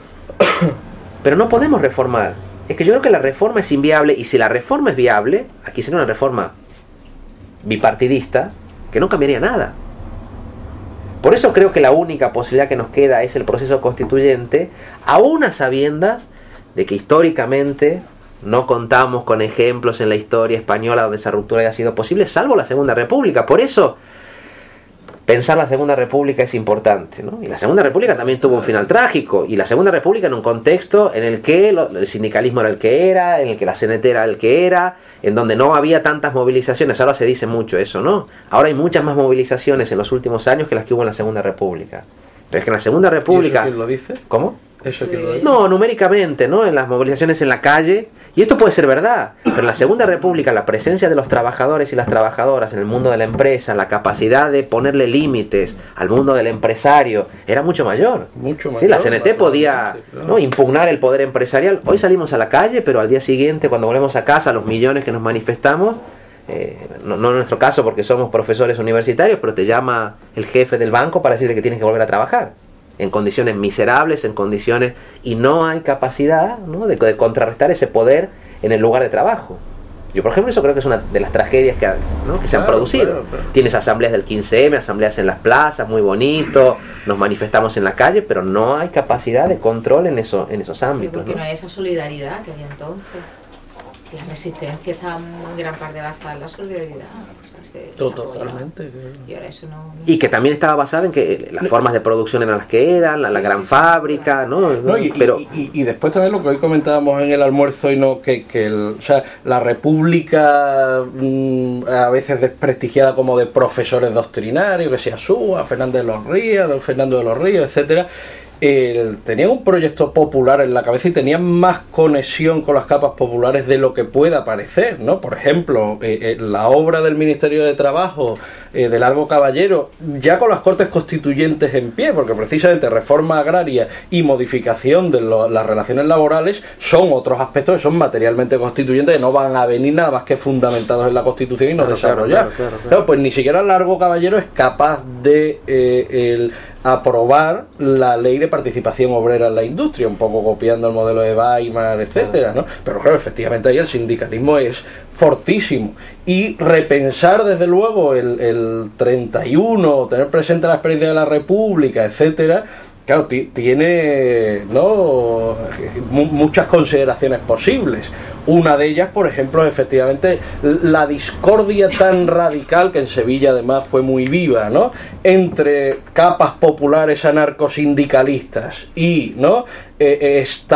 [SPEAKER 2] pero no podemos reformar. Es que yo creo que la reforma es inviable, y si la reforma es viable, aquí sería una reforma bipartidista que no cambiaría nada. Por eso creo que la única posibilidad que nos queda es el proceso constituyente, aún a sabiendas de que históricamente no contamos con ejemplos en la historia española donde esa ruptura haya sido posible, salvo la Segunda República. Por eso, pensar la Segunda República es importante, ¿no? Y la Segunda República también tuvo un final trágico, y la Segunda República en un contexto en el que lo, el sindicalismo era el que era, en el que la C N T era el que era, en donde no había tantas movilizaciones. Ahora se dice mucho eso, ¿no? Ahora hay muchas más movilizaciones en los últimos años que las que hubo en la Segunda República. Pero es que en la Segunda República...
[SPEAKER 1] ¿Y eso quién lo dice?
[SPEAKER 2] ¿Cómo?
[SPEAKER 1] ¿Eso quién lo dice?
[SPEAKER 2] No, numéricamente, ¿no? En las movilizaciones en la calle. Y esto puede ser verdad, pero en la Segunda República la presencia de los trabajadores y las trabajadoras en el mundo de la empresa, la capacidad de ponerle límites al mundo del empresario, era mucho mayor.
[SPEAKER 1] Mucho mayor.
[SPEAKER 2] Sí, la C N T podía, ¿no?, impugnar el poder empresarial. Hoy salimos a la calle, pero al día siguiente, cuando volvemos a casa, los millones que nos manifestamos, eh, no, no en nuestro caso porque somos profesores universitarios, pero te llama el jefe del banco para decirte que tienes que volver a trabajar en condiciones miserables, en condiciones... Y no hay capacidad, ¿no?, de, de contrarrestar ese poder en el lugar de trabajo. Yo, por ejemplo, eso creo que es una de las tragedias que, ¿no?, que se
[SPEAKER 1] claro,
[SPEAKER 2] han producido.
[SPEAKER 1] Claro, claro.
[SPEAKER 2] Tienes asambleas del quince eme, asambleas en las plazas, muy bonito, nos manifestamos en la calle, pero no hay capacidad de control en, eso, en esos ámbitos.
[SPEAKER 5] Porque
[SPEAKER 2] ¿no?
[SPEAKER 5] no hay esa solidaridad que había entonces. La resistencia está en gran parte basada en la solidaridad. O sea, se,
[SPEAKER 1] Totalmente.
[SPEAKER 5] Se y ahora eso no, no
[SPEAKER 2] y que también estaba basada en que las formas de producción eran las que eran, la, la
[SPEAKER 5] sí,
[SPEAKER 2] gran
[SPEAKER 5] sí,
[SPEAKER 2] fábrica, ¿no?
[SPEAKER 1] No, y,
[SPEAKER 2] pero
[SPEAKER 1] y, y, y después también lo que hoy comentábamos en el almuerzo, y no que, que el, o sea, la República mmm, a veces desprestigiada como de profesores doctrinarios, que sea Súa, Fernández de los Ríos, don Fernando de los Ríos, etcétera. El, tenían un proyecto popular en la cabeza y tenían más conexión con las capas populares de lo que pueda parecer, ¿no? Por ejemplo, eh, eh, la obra del Ministerio de Trabajo eh, de Largo Caballero, ya con las Cortes Constituyentes en pie, porque precisamente reforma agraria y modificación de lo, las relaciones laborales son otros aspectos que son materialmente constituyentes, que no van a venir nada más que fundamentados en la Constitución y no
[SPEAKER 2] claro,
[SPEAKER 1] desarrollar.
[SPEAKER 2] Claro, claro, claro, claro.
[SPEAKER 1] Claro, pues ni siquiera Largo Caballero es capaz de eh, el aprobar la ley de participación obrera en la industria, un poco copiando el modelo de Weimar, etcétera, ¿no? Pero claro, efectivamente ahí el sindicalismo es fortísimo, y repensar desde luego el, el treinta y uno, tener presente la experiencia de la República, etcétera, claro, tiene, ¿no?, muchas consideraciones posibles. Una de ellas, por ejemplo, efectivamente, la discordia tan radical, que en Sevilla además fue muy viva, ¿no?, entre capas populares anarcosindicalistas y, ¿no?, eh,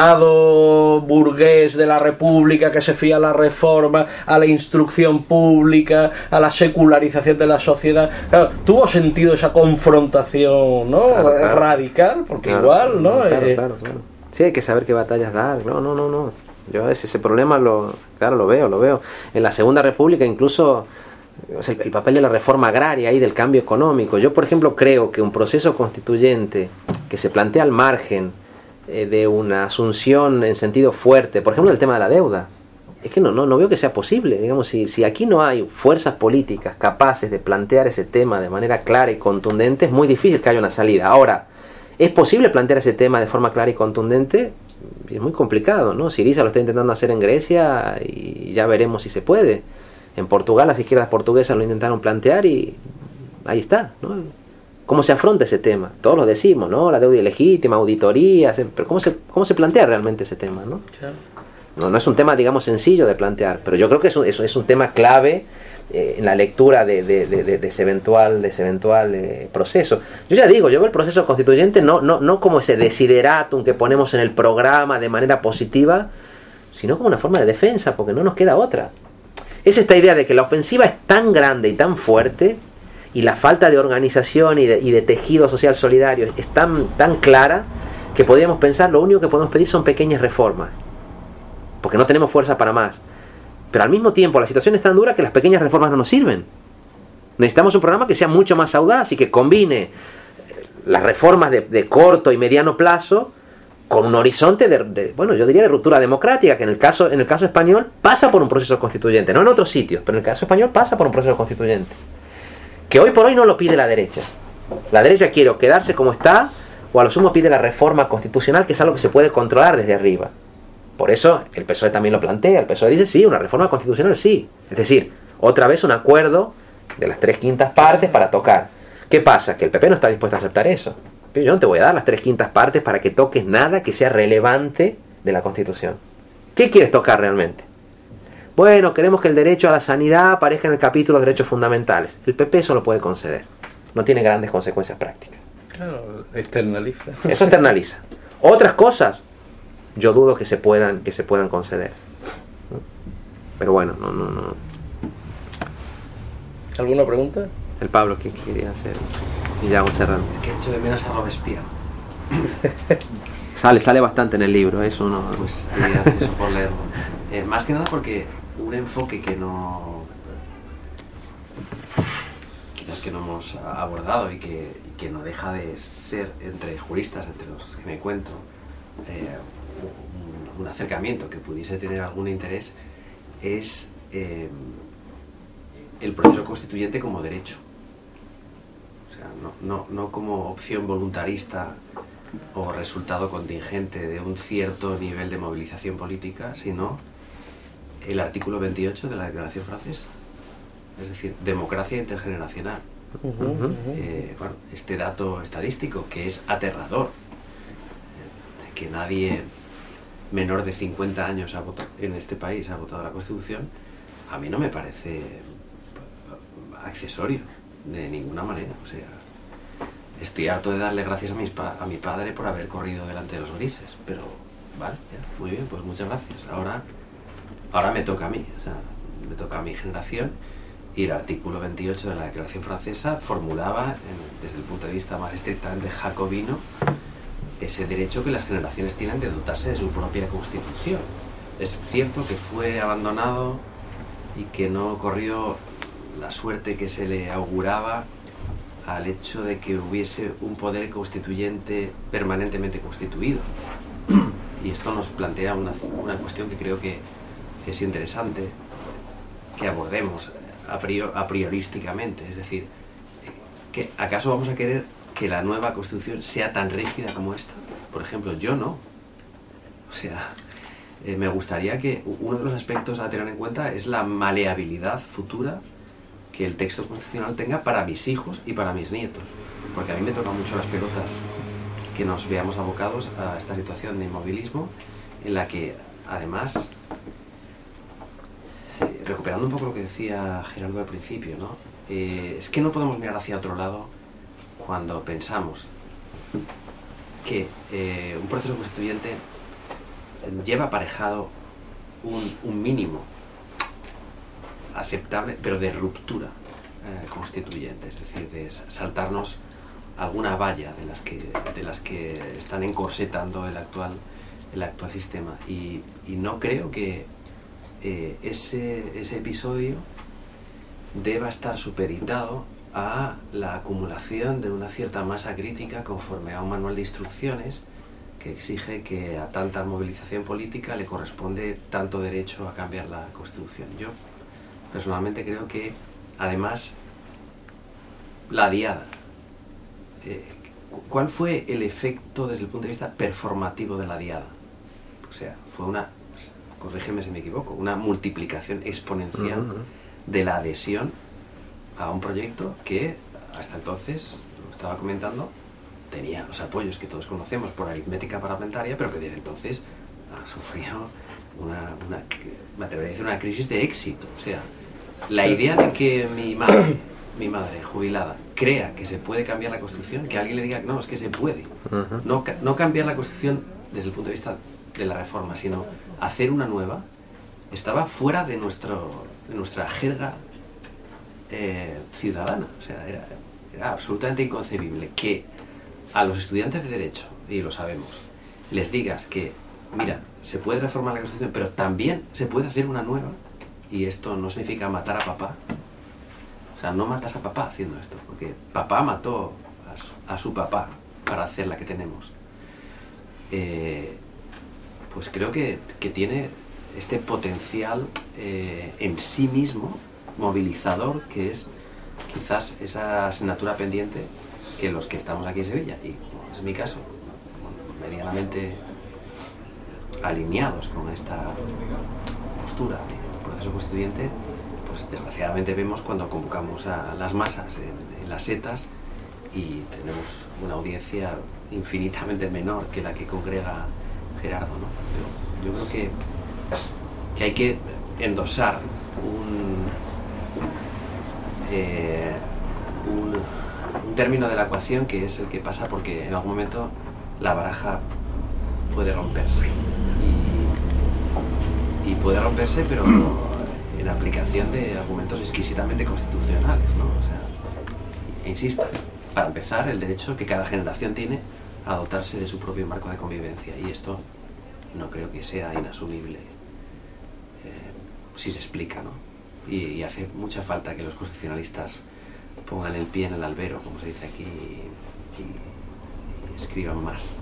[SPEAKER 1] Estado burgués de la República que se fía a la reforma, a la instrucción pública, a la secularización de la sociedad. Claro, tuvo sentido esa confrontación, ¿no?, claro, claro, radical, porque claro, igual, ¿no?
[SPEAKER 2] Claro,
[SPEAKER 1] eh,
[SPEAKER 2] claro, claro. Sí, hay que saber qué batallas dar. No, no, no, no. Yo ese, ese problema lo, claro, lo veo, lo veo. En la Segunda República incluso, o sea, el, el papel de la reforma agraria y del cambio económico. Yo, por ejemplo, creo que un proceso constituyente que se plantea al margen eh, de una asunción en sentido fuerte, por ejemplo, el tema de la deuda, es que no, no, no veo que sea posible. Digamos, si, si aquí no hay fuerzas políticas capaces de plantear ese tema de manera clara y contundente, es muy difícil que haya una salida. Ahora, ¿es posible plantear ese tema de forma clara y contundente? Es muy complicado, ¿no? Syriza lo está intentando hacer en Grecia y ya veremos si se puede. En Portugal las izquierdas portuguesas lo intentaron plantear y ahí está, ¿no? ¿Cómo se afronta ese tema? Todos lo decimos, ¿no? La deuda ilegítima, auditorías, pero ¿cómo se, cómo se plantea realmente ese tema, ¿no?
[SPEAKER 1] Claro.
[SPEAKER 2] No, no es un tema, digamos, sencillo de plantear, pero yo creo que es un, es, es un tema clave eh, en la lectura de, de, de, de, de ese eventual, de ese eventual eh, proceso. Yo ya digo, yo veo el proceso constituyente no, no, no como ese desideratum que ponemos en el programa de manera positiva, sino como una forma de defensa, porque no nos queda otra. Es esta idea de que la ofensiva es tan grande y tan fuerte, y la falta de organización y de, y de tejido social solidario es tan, tan clara, que podríamos pensar, lo único que podemos pedir son pequeñas reformas, porque no tenemos fuerza para más. Pero al mismo tiempo la situación es tan dura que las pequeñas reformas no nos sirven. Necesitamos un programa que sea mucho más audaz y que combine las reformas de, de corto y mediano plazo con un horizonte de, de, bueno, yo diría de ruptura democrática, que en el caso en el caso español pasa por un proceso constituyente, no en otros sitios, pero en el caso español pasa por un proceso constituyente, que hoy por hoy no lo pide la derecha. La derecha quiere o quedarse como está, o a lo sumo pide la reforma constitucional, que es algo que se puede controlar desde arriba. Por eso el P S O E también lo plantea. El P S O E dice sí, una reforma constitucional sí. Es decir, otra vez un acuerdo de las tres quintas partes para tocar. ¿Qué pasa? Que el P P no está dispuesto a aceptar eso. Pero yo no te voy a dar las tres quintas partes para que toques nada que sea relevante de la Constitución. ¿Qué quieres tocar realmente? Bueno, queremos que el derecho a la sanidad aparezca en el capítulo de derechos fundamentales. El P P eso lo puede conceder. No tiene grandes consecuencias prácticas.
[SPEAKER 1] Claro, externaliza.
[SPEAKER 2] Eso externaliza. Otras cosas, yo dudo que se puedan, que se puedan conceder. Pero bueno, no, no, no.
[SPEAKER 1] ¿Alguna pregunta?
[SPEAKER 2] El Pablo, ¿qué quería hacer? Y ya vamos cerrando.
[SPEAKER 3] Que echo de menos a Robespierre.
[SPEAKER 2] Sale, sale bastante en el libro, eso no.
[SPEAKER 3] Pues gracias eso por leerlo. Eh, más que nada porque un enfoque que no. quizás que no hemos abordado y que, y que no deja de ser entre juristas, entre los que me cuento, eh, un, un acercamiento que pudiese tener algún interés, es eh, el proceso constituyente como derecho. O sea, no, no, no como opción voluntarista o resultado contingente de un cierto nivel de movilización política, sino el artículo veintiocho de la Declaración Francesa, es decir, democracia intergeneracional.
[SPEAKER 1] Uh-huh, uh-huh.
[SPEAKER 3] Eh, bueno, este dato estadístico que es aterrador, eh, que nadie menor de cincuenta años ha votado, en este país ha votado la Constitución, a mí no me parece accesorio de ninguna manera. O sea, estoy harto de darle gracias a, mis pa a mi padre por haber corrido delante de los grises, pero vale, ya, muy bien, pues muchas gracias. Ahora, ahora me toca a mí, o sea, me toca a mi generación, y el artículo veintiocho de la Declaración Francesa formulaba, en, desde el punto de vista más estrictamente jacobino, ese derecho que las generaciones tienen de dotarse de su propia constitución. Es cierto que fue abandonado y que no corrió la suerte que se le auguraba al hecho de que hubiese un poder constituyente permanentemente constituido. Y esto nos plantea una, una cuestión que creo que es interesante que abordemos a, priori, a priorísticamente, es decir, que ¿acaso vamos a querer que la nueva Constitución sea tan rígida como esta? Por ejemplo, yo no. O sea, eh, me gustaría que uno de los aspectos a tener en cuenta es la maleabilidad futura que el texto constitucional tenga para mis hijos y para mis nietos, porque a mí me tocan mucho las pelotas que nos veamos abocados a esta situación de inmovilismo en la que, además, eh, recuperando un poco lo que decía Gerardo al principio, ¿no? Eh, es que no podemos mirar hacia otro lado cuando pensamos que eh, un proceso constituyente lleva aparejado un, un mínimo aceptable, pero de ruptura eh, constituyente, es decir, de saltarnos alguna valla de las que, de las que están encorsetando el actual, el actual sistema. Y, y no creo que eh, ese, ese episodio deba estar supeditado a la acumulación de una cierta masa crítica conforme a un manual de instrucciones que exige que a tanta movilización política le corresponde tanto derecho a cambiar la Constitución. Yo personalmente creo que, además, la diada, eh, ¿cuál fue el efecto desde el punto de vista performativo de la diada? O sea, fue una, corrígeme si me equivoco, una multiplicación exponencial uh-huh. de la adhesión a un proyecto que hasta entonces, lo estaba comentando, tenía los apoyos que todos conocemos por aritmética parlamentaria, pero que desde entonces ha sufrido una, una, me atrevería a decir, una crisis de éxito. O sea, la idea de que mi madre, mi madre jubilada, crea que se puede cambiar la Constitución, que alguien le diga que no, es que se puede. Uh-huh. No, no cambiar la Constitución desde el punto de vista de la reforma, sino hacer una nueva, estaba fuera de, nuestro, de nuestra jerga eh, ciudadana. O sea, era, era absolutamente inconcebible que a los estudiantes de Derecho, y lo sabemos, les digas que, mira, se puede reformar la Constitución, pero también se puede hacer una nueva, y esto no significa matar a papá. O sea, no matas a papá haciendo esto, porque papá mató a su, a su papá para hacer la que tenemos. Eh, pues creo que, que tiene este potencial eh, en sí mismo, movilizador, que es quizás esa asignatura pendiente que los que estamos aquí en Sevilla, y como es mi caso, bueno, medianamente alineados con esta postura de proceso constituyente, pues desgraciadamente vemos cuando convocamos a las masas en, en las setas y tenemos una audiencia infinitamente menor que la que congrega Gerardo, ¿no? Pero yo creo que que hay que endosar un, eh, un, un término de la ecuación que es el que pasa porque en algún momento la baraja puede romperse y, y puede romperse pero en aplicación de argumentos exquisitamente constitucionales, ¿no? O sea, insisto, para empezar, el derecho que cada generación tiene a dotarse de su propio marco de convivencia, y esto no creo que sea inasumible eh, si se explica, ¿no? Y, y hace mucha falta que los constitucionalistas pongan el pie en el albero, como se dice aquí, y, y, y escriban más.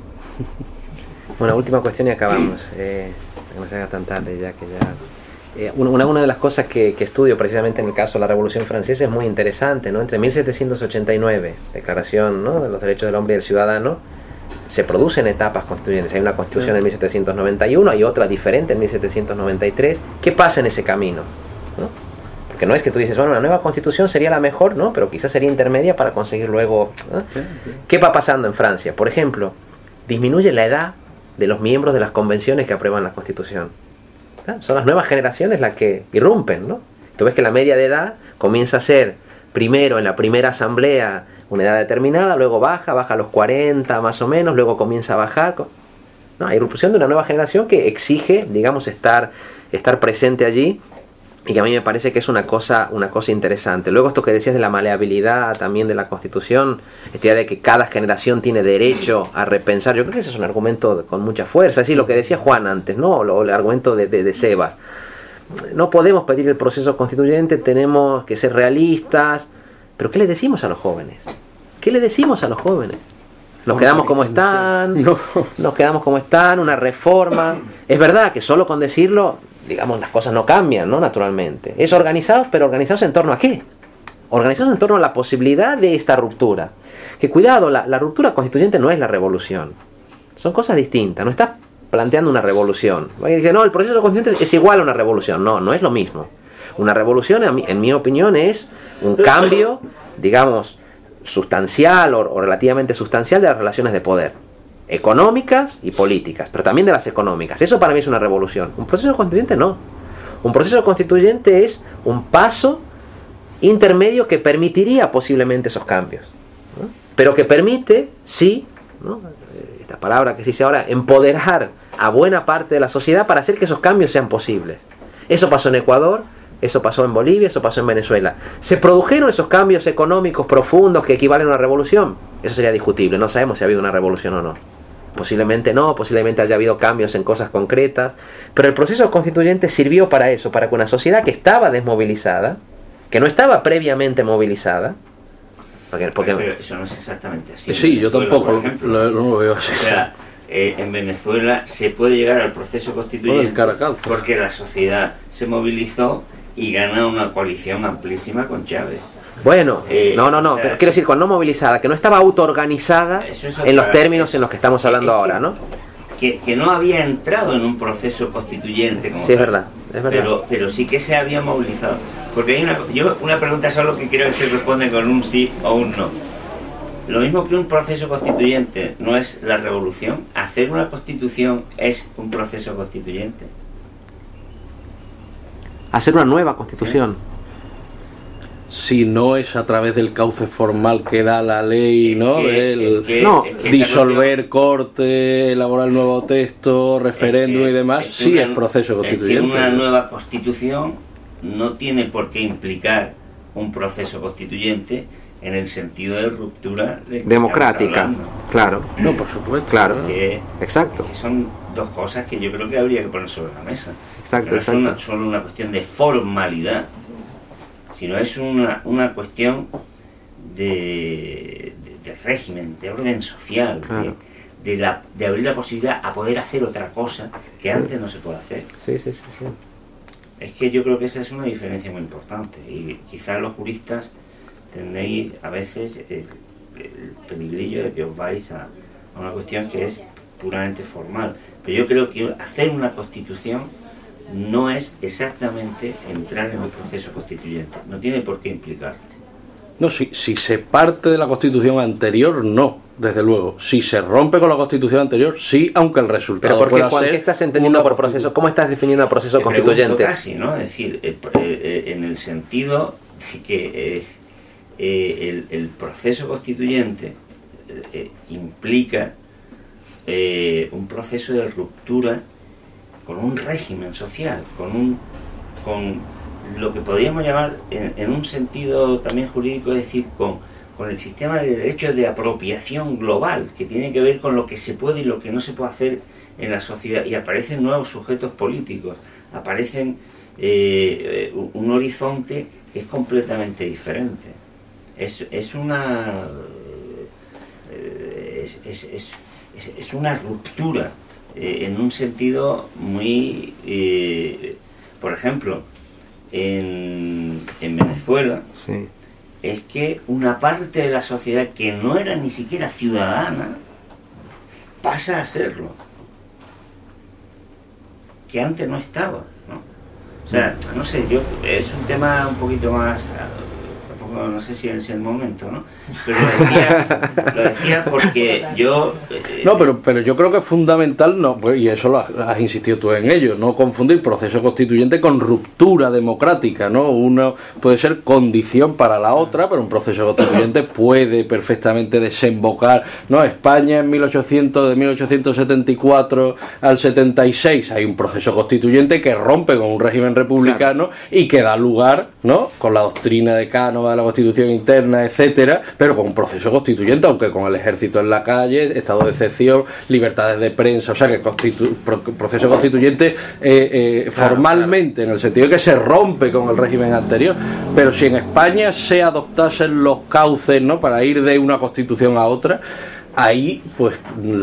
[SPEAKER 2] Bueno, última cuestión y acabamos. Eh, que no se haga tan tarde ya que ya... Eh, una, una de las cosas que, que estudio precisamente en el caso de la Revolución Francesa es muy interesante, ¿no? Entre mil setecientos ochenta y nueve, Declaración, ¿no?, de los Derechos del Hombre y del Ciudadano, se producen etapas constituyentes. Hay una constitución en mil setecientos noventa y uno, hay otra diferente en mil setecientos noventa y tres. ¿Qué pasa en ese camino? ¿No? Porque no es que tú dices, bueno, una nueva constitución sería la mejor, ¿no? Pero quizás sería intermedia para conseguir luego... ¿no? ¿Qué va pasando en Francia? Por ejemplo, disminuye la edad de los miembros de las convenciones que aprueban la constitución. ¿Ah? Son las nuevas generaciones las que irrumpen, ¿no? Tú ves que la media de edad comienza a ser primero en la primera asamblea una edad determinada, luego baja, baja a los cuarenta más o menos, luego comienza a bajar. No, hay irrupción de una nueva generación que exige, digamos, estar, estar presente allí, y que a mí me parece que es una cosa, una cosa interesante. Luego esto que decías de la maleabilidad también de la Constitución, esta idea de que cada generación tiene derecho a repensar, yo creo que ese es un argumento con mucha fuerza. Es decir, lo que decía Juan antes, ¿no? O el argumento de, de, de Sebas. No podemos pedir el proceso constituyente, tenemos que ser realistas. Pero ¿qué le decimos a los jóvenes? ¿Qué le decimos a los jóvenes? Nos quedamos como están,
[SPEAKER 1] no.
[SPEAKER 2] nos quedamos como están, una reforma. Es verdad que solo con decirlo, digamos, las cosas no cambian, ¿no? Naturalmente. Es organizados, pero organizados en torno a qué? Organizados en torno a la posibilidad de esta ruptura. Que cuidado, la, la ruptura constituyente no es la revolución. Son cosas distintas, no estás planteando una revolución. Y dice, no, el proceso constituyente es igual a una revolución. No, no es lo mismo. Una revolución, en mi, en mi opinión, es un cambio, digamos, sustancial o, o relativamente sustancial de las relaciones de poder, económicas y políticas, pero también de las económicas. Eso para mí es una revolución. Un proceso constituyente no. Un proceso constituyente es un paso intermedio que permitiría posiblemente esos cambios, ¿no? Pero que permite, sí, ¿no?, esta palabra que se dice ahora, empoderar a buena parte de la sociedad para hacer que esos cambios sean posibles. Eso pasó en Ecuador, eso pasó en Bolivia, eso pasó en Venezuela. ¿Se produjeron esos cambios económicos profundos que equivalen a una revolución? Eso sería discutible, no sabemos si ha habido una revolución o no. Posiblemente no, posiblemente haya habido cambios en cosas concretas, pero el proceso constituyente sirvió para eso, para que una sociedad que estaba desmovilizada, que no estaba previamente movilizada, porque, porque
[SPEAKER 4] pero eso no es exactamente así.
[SPEAKER 1] Sí, yo tampoco lo, lo, lo veo así.
[SPEAKER 4] O sea, eh, en Venezuela se puede llegar al proceso constituyente porque la sociedad se movilizó y gana una coalición amplísima con Chávez.
[SPEAKER 2] Bueno, eh, no, no, no,
[SPEAKER 4] o sea,
[SPEAKER 2] pero quiero decir, con no movilizada, que no estaba autoorganizada en los términos
[SPEAKER 4] eso,
[SPEAKER 2] en los que estamos hablando
[SPEAKER 4] es
[SPEAKER 2] ahora,
[SPEAKER 4] que,
[SPEAKER 2] ¿no?
[SPEAKER 4] Que, que no había entrado en un proceso constituyente como
[SPEAKER 2] Sí, es
[SPEAKER 4] tal,
[SPEAKER 2] verdad, es verdad.
[SPEAKER 4] Pero, pero sí que se había movilizado. Porque hay una, yo una pregunta solo que creo que se responde con un sí o un no. Lo mismo que un proceso constituyente no es la revolución, hacer una constitución es un proceso constituyente.
[SPEAKER 2] Hacer una nueva constitución.
[SPEAKER 1] Si no es a través del cauce formal que da la ley, ¿no?
[SPEAKER 4] Es que,
[SPEAKER 1] El,
[SPEAKER 4] es que,
[SPEAKER 2] no,
[SPEAKER 4] es que
[SPEAKER 1] disolver
[SPEAKER 4] cuestión,
[SPEAKER 1] corte, elaborar el nuevo texto, referéndum
[SPEAKER 4] es que,
[SPEAKER 1] y demás,
[SPEAKER 4] es que
[SPEAKER 1] sí
[SPEAKER 4] una,
[SPEAKER 1] es proceso constituyente.
[SPEAKER 4] Es que una nueva constitución no tiene por qué implicar un proceso constituyente en el sentido de ruptura de
[SPEAKER 2] democrática, claro.
[SPEAKER 1] No, por supuesto.
[SPEAKER 2] Claro.
[SPEAKER 4] Que,
[SPEAKER 2] Exacto.
[SPEAKER 4] que son dos cosas que yo creo que habría que poner sobre la mesa.
[SPEAKER 2] Exacto,
[SPEAKER 4] no
[SPEAKER 2] exacto.
[SPEAKER 4] es una, solo una cuestión de formalidad, sino es una, una cuestión de, de, de régimen, de orden social,
[SPEAKER 2] Claro.
[SPEAKER 4] de, de, la, de abrir la posibilidad a poder hacer otra cosa que antes no se puede hacer.
[SPEAKER 2] Sí, sí, sí, sí.
[SPEAKER 4] Es que yo creo que esa es una diferencia muy importante y quizás los juristas tenéis a veces el, el peligrillo de que os vais a, a una cuestión que es puramente formal. Pero yo creo que hacer una constitución no es exactamente entrar en un proceso constituyente, no tiene por qué implicar.
[SPEAKER 1] No, si, si se parte de la constitución anterior, no. desde luego. Si se rompe con la Constitución anterior, sí, aunque el resultado
[SPEAKER 2] Pero ¿por qué,
[SPEAKER 1] pueda
[SPEAKER 2] Juan,
[SPEAKER 1] ser...
[SPEAKER 2] ¿qué estás entendiendo por proceso? ¿Cómo estás definiendo el proceso
[SPEAKER 4] Te
[SPEAKER 2] constituyente?
[SPEAKER 4] pregunto casi, ¿no? Es decir, el- eh, en el sentido de que eh, eh, el, el proceso constituyente eh, implica eh, un proceso de ruptura con un régimen social, con un con lo que podríamos llamar en, en un sentido también jurídico, es decir, con, con el sistema de derechos de apropiación global, que tiene que ver con lo que se puede y lo que no se puede hacer en la sociedad, y aparecen nuevos sujetos políticos, aparecen eh, un horizonte que es completamente diferente. Es, es una eh, es, es, es, es, es una ruptura eh, en un sentido muy eh, por ejemplo en, en Venezuela
[SPEAKER 2] Sí.
[SPEAKER 4] es que una parte de la sociedad que no era ni siquiera ciudadana pasa a serlo, que antes no estaba, ¿no? O sea, no sé, yo es un tema un poquito más, tampoco no sé si es el momento, ¿no? Pero lo decía, lo decía porque yo eh,
[SPEAKER 1] No, pero, pero yo creo que es fundamental, no, pues, y eso lo has, has insistido tú en ello, no confundir proceso constituyente con ruptura democrática, ¿no? Uno puede ser condición para la otra, pero un proceso constituyente puede perfectamente desembocar, ¿no? España en mil ochocientos, de mil ochocientos setenta y cuatro al setenta y seis hay un proceso constituyente que rompe con un régimen republicano, claro, y que da lugar, ¿no? Con la doctrina de Cánova de la Constitución interna, etcétera, pero con un proceso constituyente, aunque con el ejército en la calle, estado de excepción, libertades de prensa, o sea que constitu pro proceso constituyente eh, eh, formalmente, claro, en el sentido de que se rompe con el régimen anterior. Pero si en España se adoptasen los cauces, ¿no?, para ir de una constitución a otra, ahí pues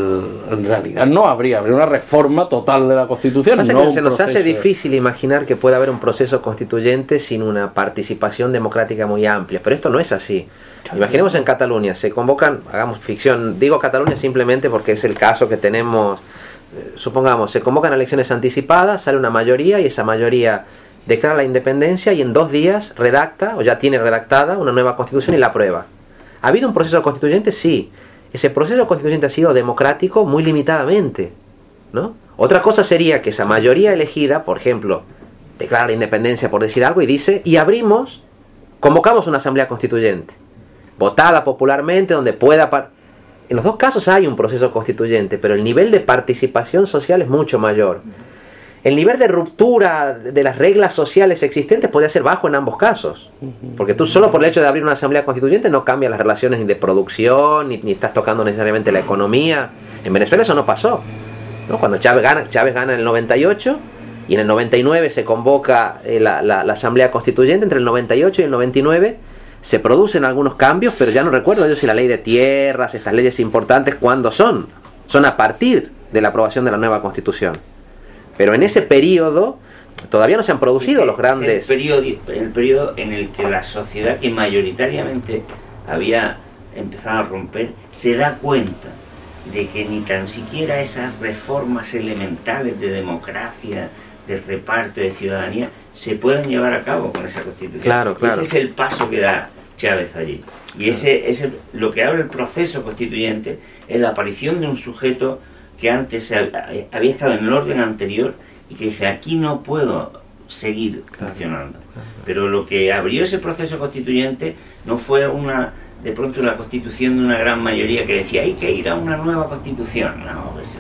[SPEAKER 1] en realidad no habría, habría una reforma total de la Constitución.
[SPEAKER 2] Pasa
[SPEAKER 1] No
[SPEAKER 2] que se nos
[SPEAKER 1] proceso...
[SPEAKER 2] hace difícil imaginar que pueda haber un proceso constituyente sin una participación democrática muy amplia, pero esto no es así. Imaginemos en Cataluña, se convocan, hagamos ficción, digo Cataluña simplemente porque es el caso que tenemos, eh, supongamos, se convocan elecciones anticipadas, sale una mayoría y esa mayoría declara la independencia y en dos días redacta, o ya tiene redactada, una nueva constitución y la aprueba. ¿Ha habido un proceso constituyente? Sí. Ese proceso constituyente ha sido democrático muy limitadamente, ¿no? Otra cosa sería que esa mayoría elegida, por ejemplo, declara la independencia por decir algo y dice, y abrimos, convocamos una asamblea constituyente, votada popularmente, donde pueda... Par en los dos casos hay un proceso constituyente, pero el nivel de participación social es mucho mayor. El nivel de ruptura de las reglas sociales existentes podría ser bajo en ambos casos. Porque tú solo por el hecho de abrir una asamblea constituyente no cambias las relaciones ni de producción, ni, ni estás tocando necesariamente la economía. En Venezuela eso no pasó, ¿no? Cuando Chávez gana, Chávez gana en el noventa y ocho y en el noventa y nueve se convoca eh, la, la, la asamblea constituyente, entre el noventa y ocho y el noventa y nueve se producen algunos cambios, pero ya no recuerdo yo si la ley de tierras, estas leyes importantes, ¿cuándo son? Son a partir de la aprobación de la nueva constitución. Pero en ese periodo todavía no se han producido
[SPEAKER 4] ese,
[SPEAKER 2] los grandes...
[SPEAKER 4] el periodo, el periodo en el que la sociedad que mayoritariamente había empezado a romper se da cuenta de que ni tan siquiera esas reformas elementales de democracia, de reparto, de ciudadanía, se pueden llevar a cabo con esa constitución.
[SPEAKER 2] Claro, claro.
[SPEAKER 4] Ese es el paso que da Chávez allí. Y ese es el, lo que abre el proceso constituyente, es la aparición de un sujeto que antes había estado en el orden anterior y que dice, aquí no puedo seguir funcionando. Pero lo que abrió ese proceso constituyente no fue una de pronto la constitución de una gran mayoría que decía, hay que ir a una nueva constitución. No, pues,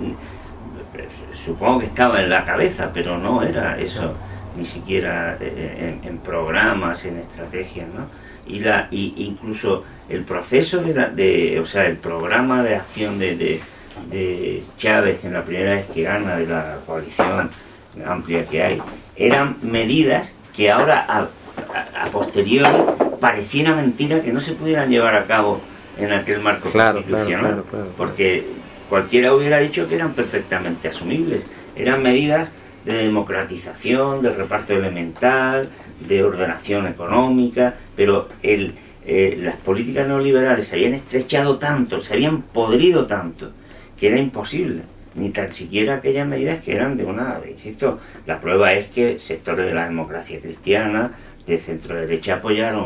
[SPEAKER 4] supongo que estaba en la cabeza, pero no era eso, ni siquiera en, en programas, en estrategias, ¿no? Y la y incluso el proceso de, la, de o sea, el programa de acción de, de de Chávez en la primera vez que gana de la coalición amplia que hay, eran medidas que ahora a, a, a posteriori pareciera mentira que no se pudieran llevar a cabo en aquel marco
[SPEAKER 2] claro,
[SPEAKER 4] constitucional,
[SPEAKER 2] claro, claro, claro.
[SPEAKER 4] porque cualquiera hubiera dicho que eran perfectamente asumibles, eran medidas de democratización, de reparto elemental, de ordenación económica, pero el, eh, las políticas neoliberales se habían estrechado tanto, se habían podrido tanto, que era imposible, ni tan siquiera aquellas medidas que eran de una, insisto, la prueba es que sectores de la democracia cristiana, de centro derecha, apoyaron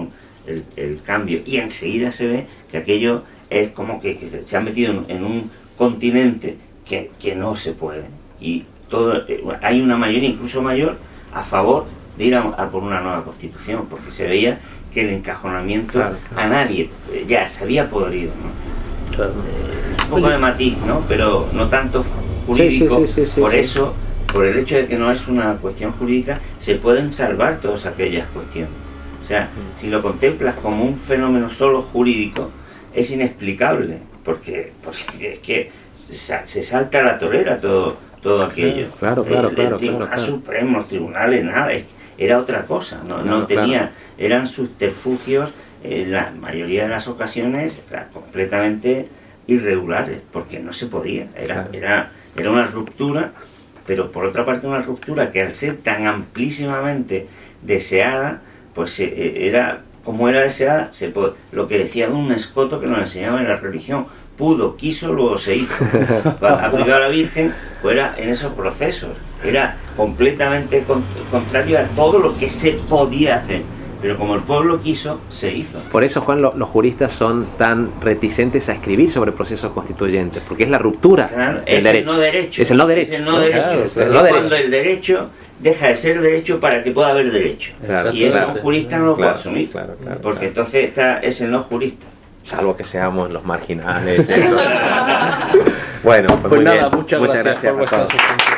[SPEAKER 4] el, el cambio, y enseguida se ve que aquello es como que, que se, se ha metido en, en un continente que, que no se puede, y todo eh, hay una mayoría incluso mayor a favor de ir a, a por una nueva constitución, porque se veía que el encajonamiento claro, claro. a nadie eh, ya se había podrido, ¿no? Claro. Eh, un poco de matiz, ¿no? Pero no tanto jurídico, sí, sí, sí, sí, por sí, eso, sí. por el hecho de que no es una cuestión jurídica, se pueden salvar todas aquellas cuestiones. O sea, mm. si lo contemplas como un fenómeno solo jurídico, es inexplicable, porque, porque es que se salta a la torera todo, todo aquello.
[SPEAKER 2] Claro, claro,
[SPEAKER 4] el,
[SPEAKER 2] claro.
[SPEAKER 4] El Tribunal
[SPEAKER 2] claro, claro.
[SPEAKER 4] Supremo, los tribunales, nada, es, era otra cosa, no, no, no tenía, claro. eran subterfugios, en la mayoría de las ocasiones, completamente irregulares, porque no se podía, era, claro. era, era una ruptura, pero por otra parte una ruptura que al ser tan amplísimamente deseada, pues eh, era, como era deseada, se pod- lo que decía de un escoto que nos enseñaba en la religión, pudo, quiso, luego se hizo. Aplicado a la Virgen, pues era en esos procesos, era completamente con- contrario a todo lo que se podía hacer. Pero como el pueblo quiso, se hizo.
[SPEAKER 2] Por eso, Juan, lo, los juristas son tan reticentes a escribir sobre procesos constituyentes, porque es la ruptura
[SPEAKER 4] claro,
[SPEAKER 2] del
[SPEAKER 4] es
[SPEAKER 2] derecho.
[SPEAKER 4] El no derecho.
[SPEAKER 2] Es el no derecho.
[SPEAKER 4] Es el no derecho.
[SPEAKER 2] Claro,
[SPEAKER 4] es el no
[SPEAKER 2] derecho.
[SPEAKER 4] Cuando el derecho deja de ser derecho para que pueda haber derecho.
[SPEAKER 2] Claro,
[SPEAKER 4] y eso
[SPEAKER 2] claro.
[SPEAKER 4] un jurista no lo
[SPEAKER 2] claro,
[SPEAKER 4] puede asumir.
[SPEAKER 2] Claro, claro,
[SPEAKER 4] porque
[SPEAKER 2] claro.
[SPEAKER 4] entonces está, es el no jurista.
[SPEAKER 2] Salvo que seamos los marginales. Bueno, pues,
[SPEAKER 1] pues
[SPEAKER 2] muy
[SPEAKER 1] nada,
[SPEAKER 2] bien.
[SPEAKER 1] muchas,
[SPEAKER 2] muchas
[SPEAKER 1] gracias,
[SPEAKER 2] gracias
[SPEAKER 1] por vuestra
[SPEAKER 2] a todos.
[SPEAKER 1] asistencia.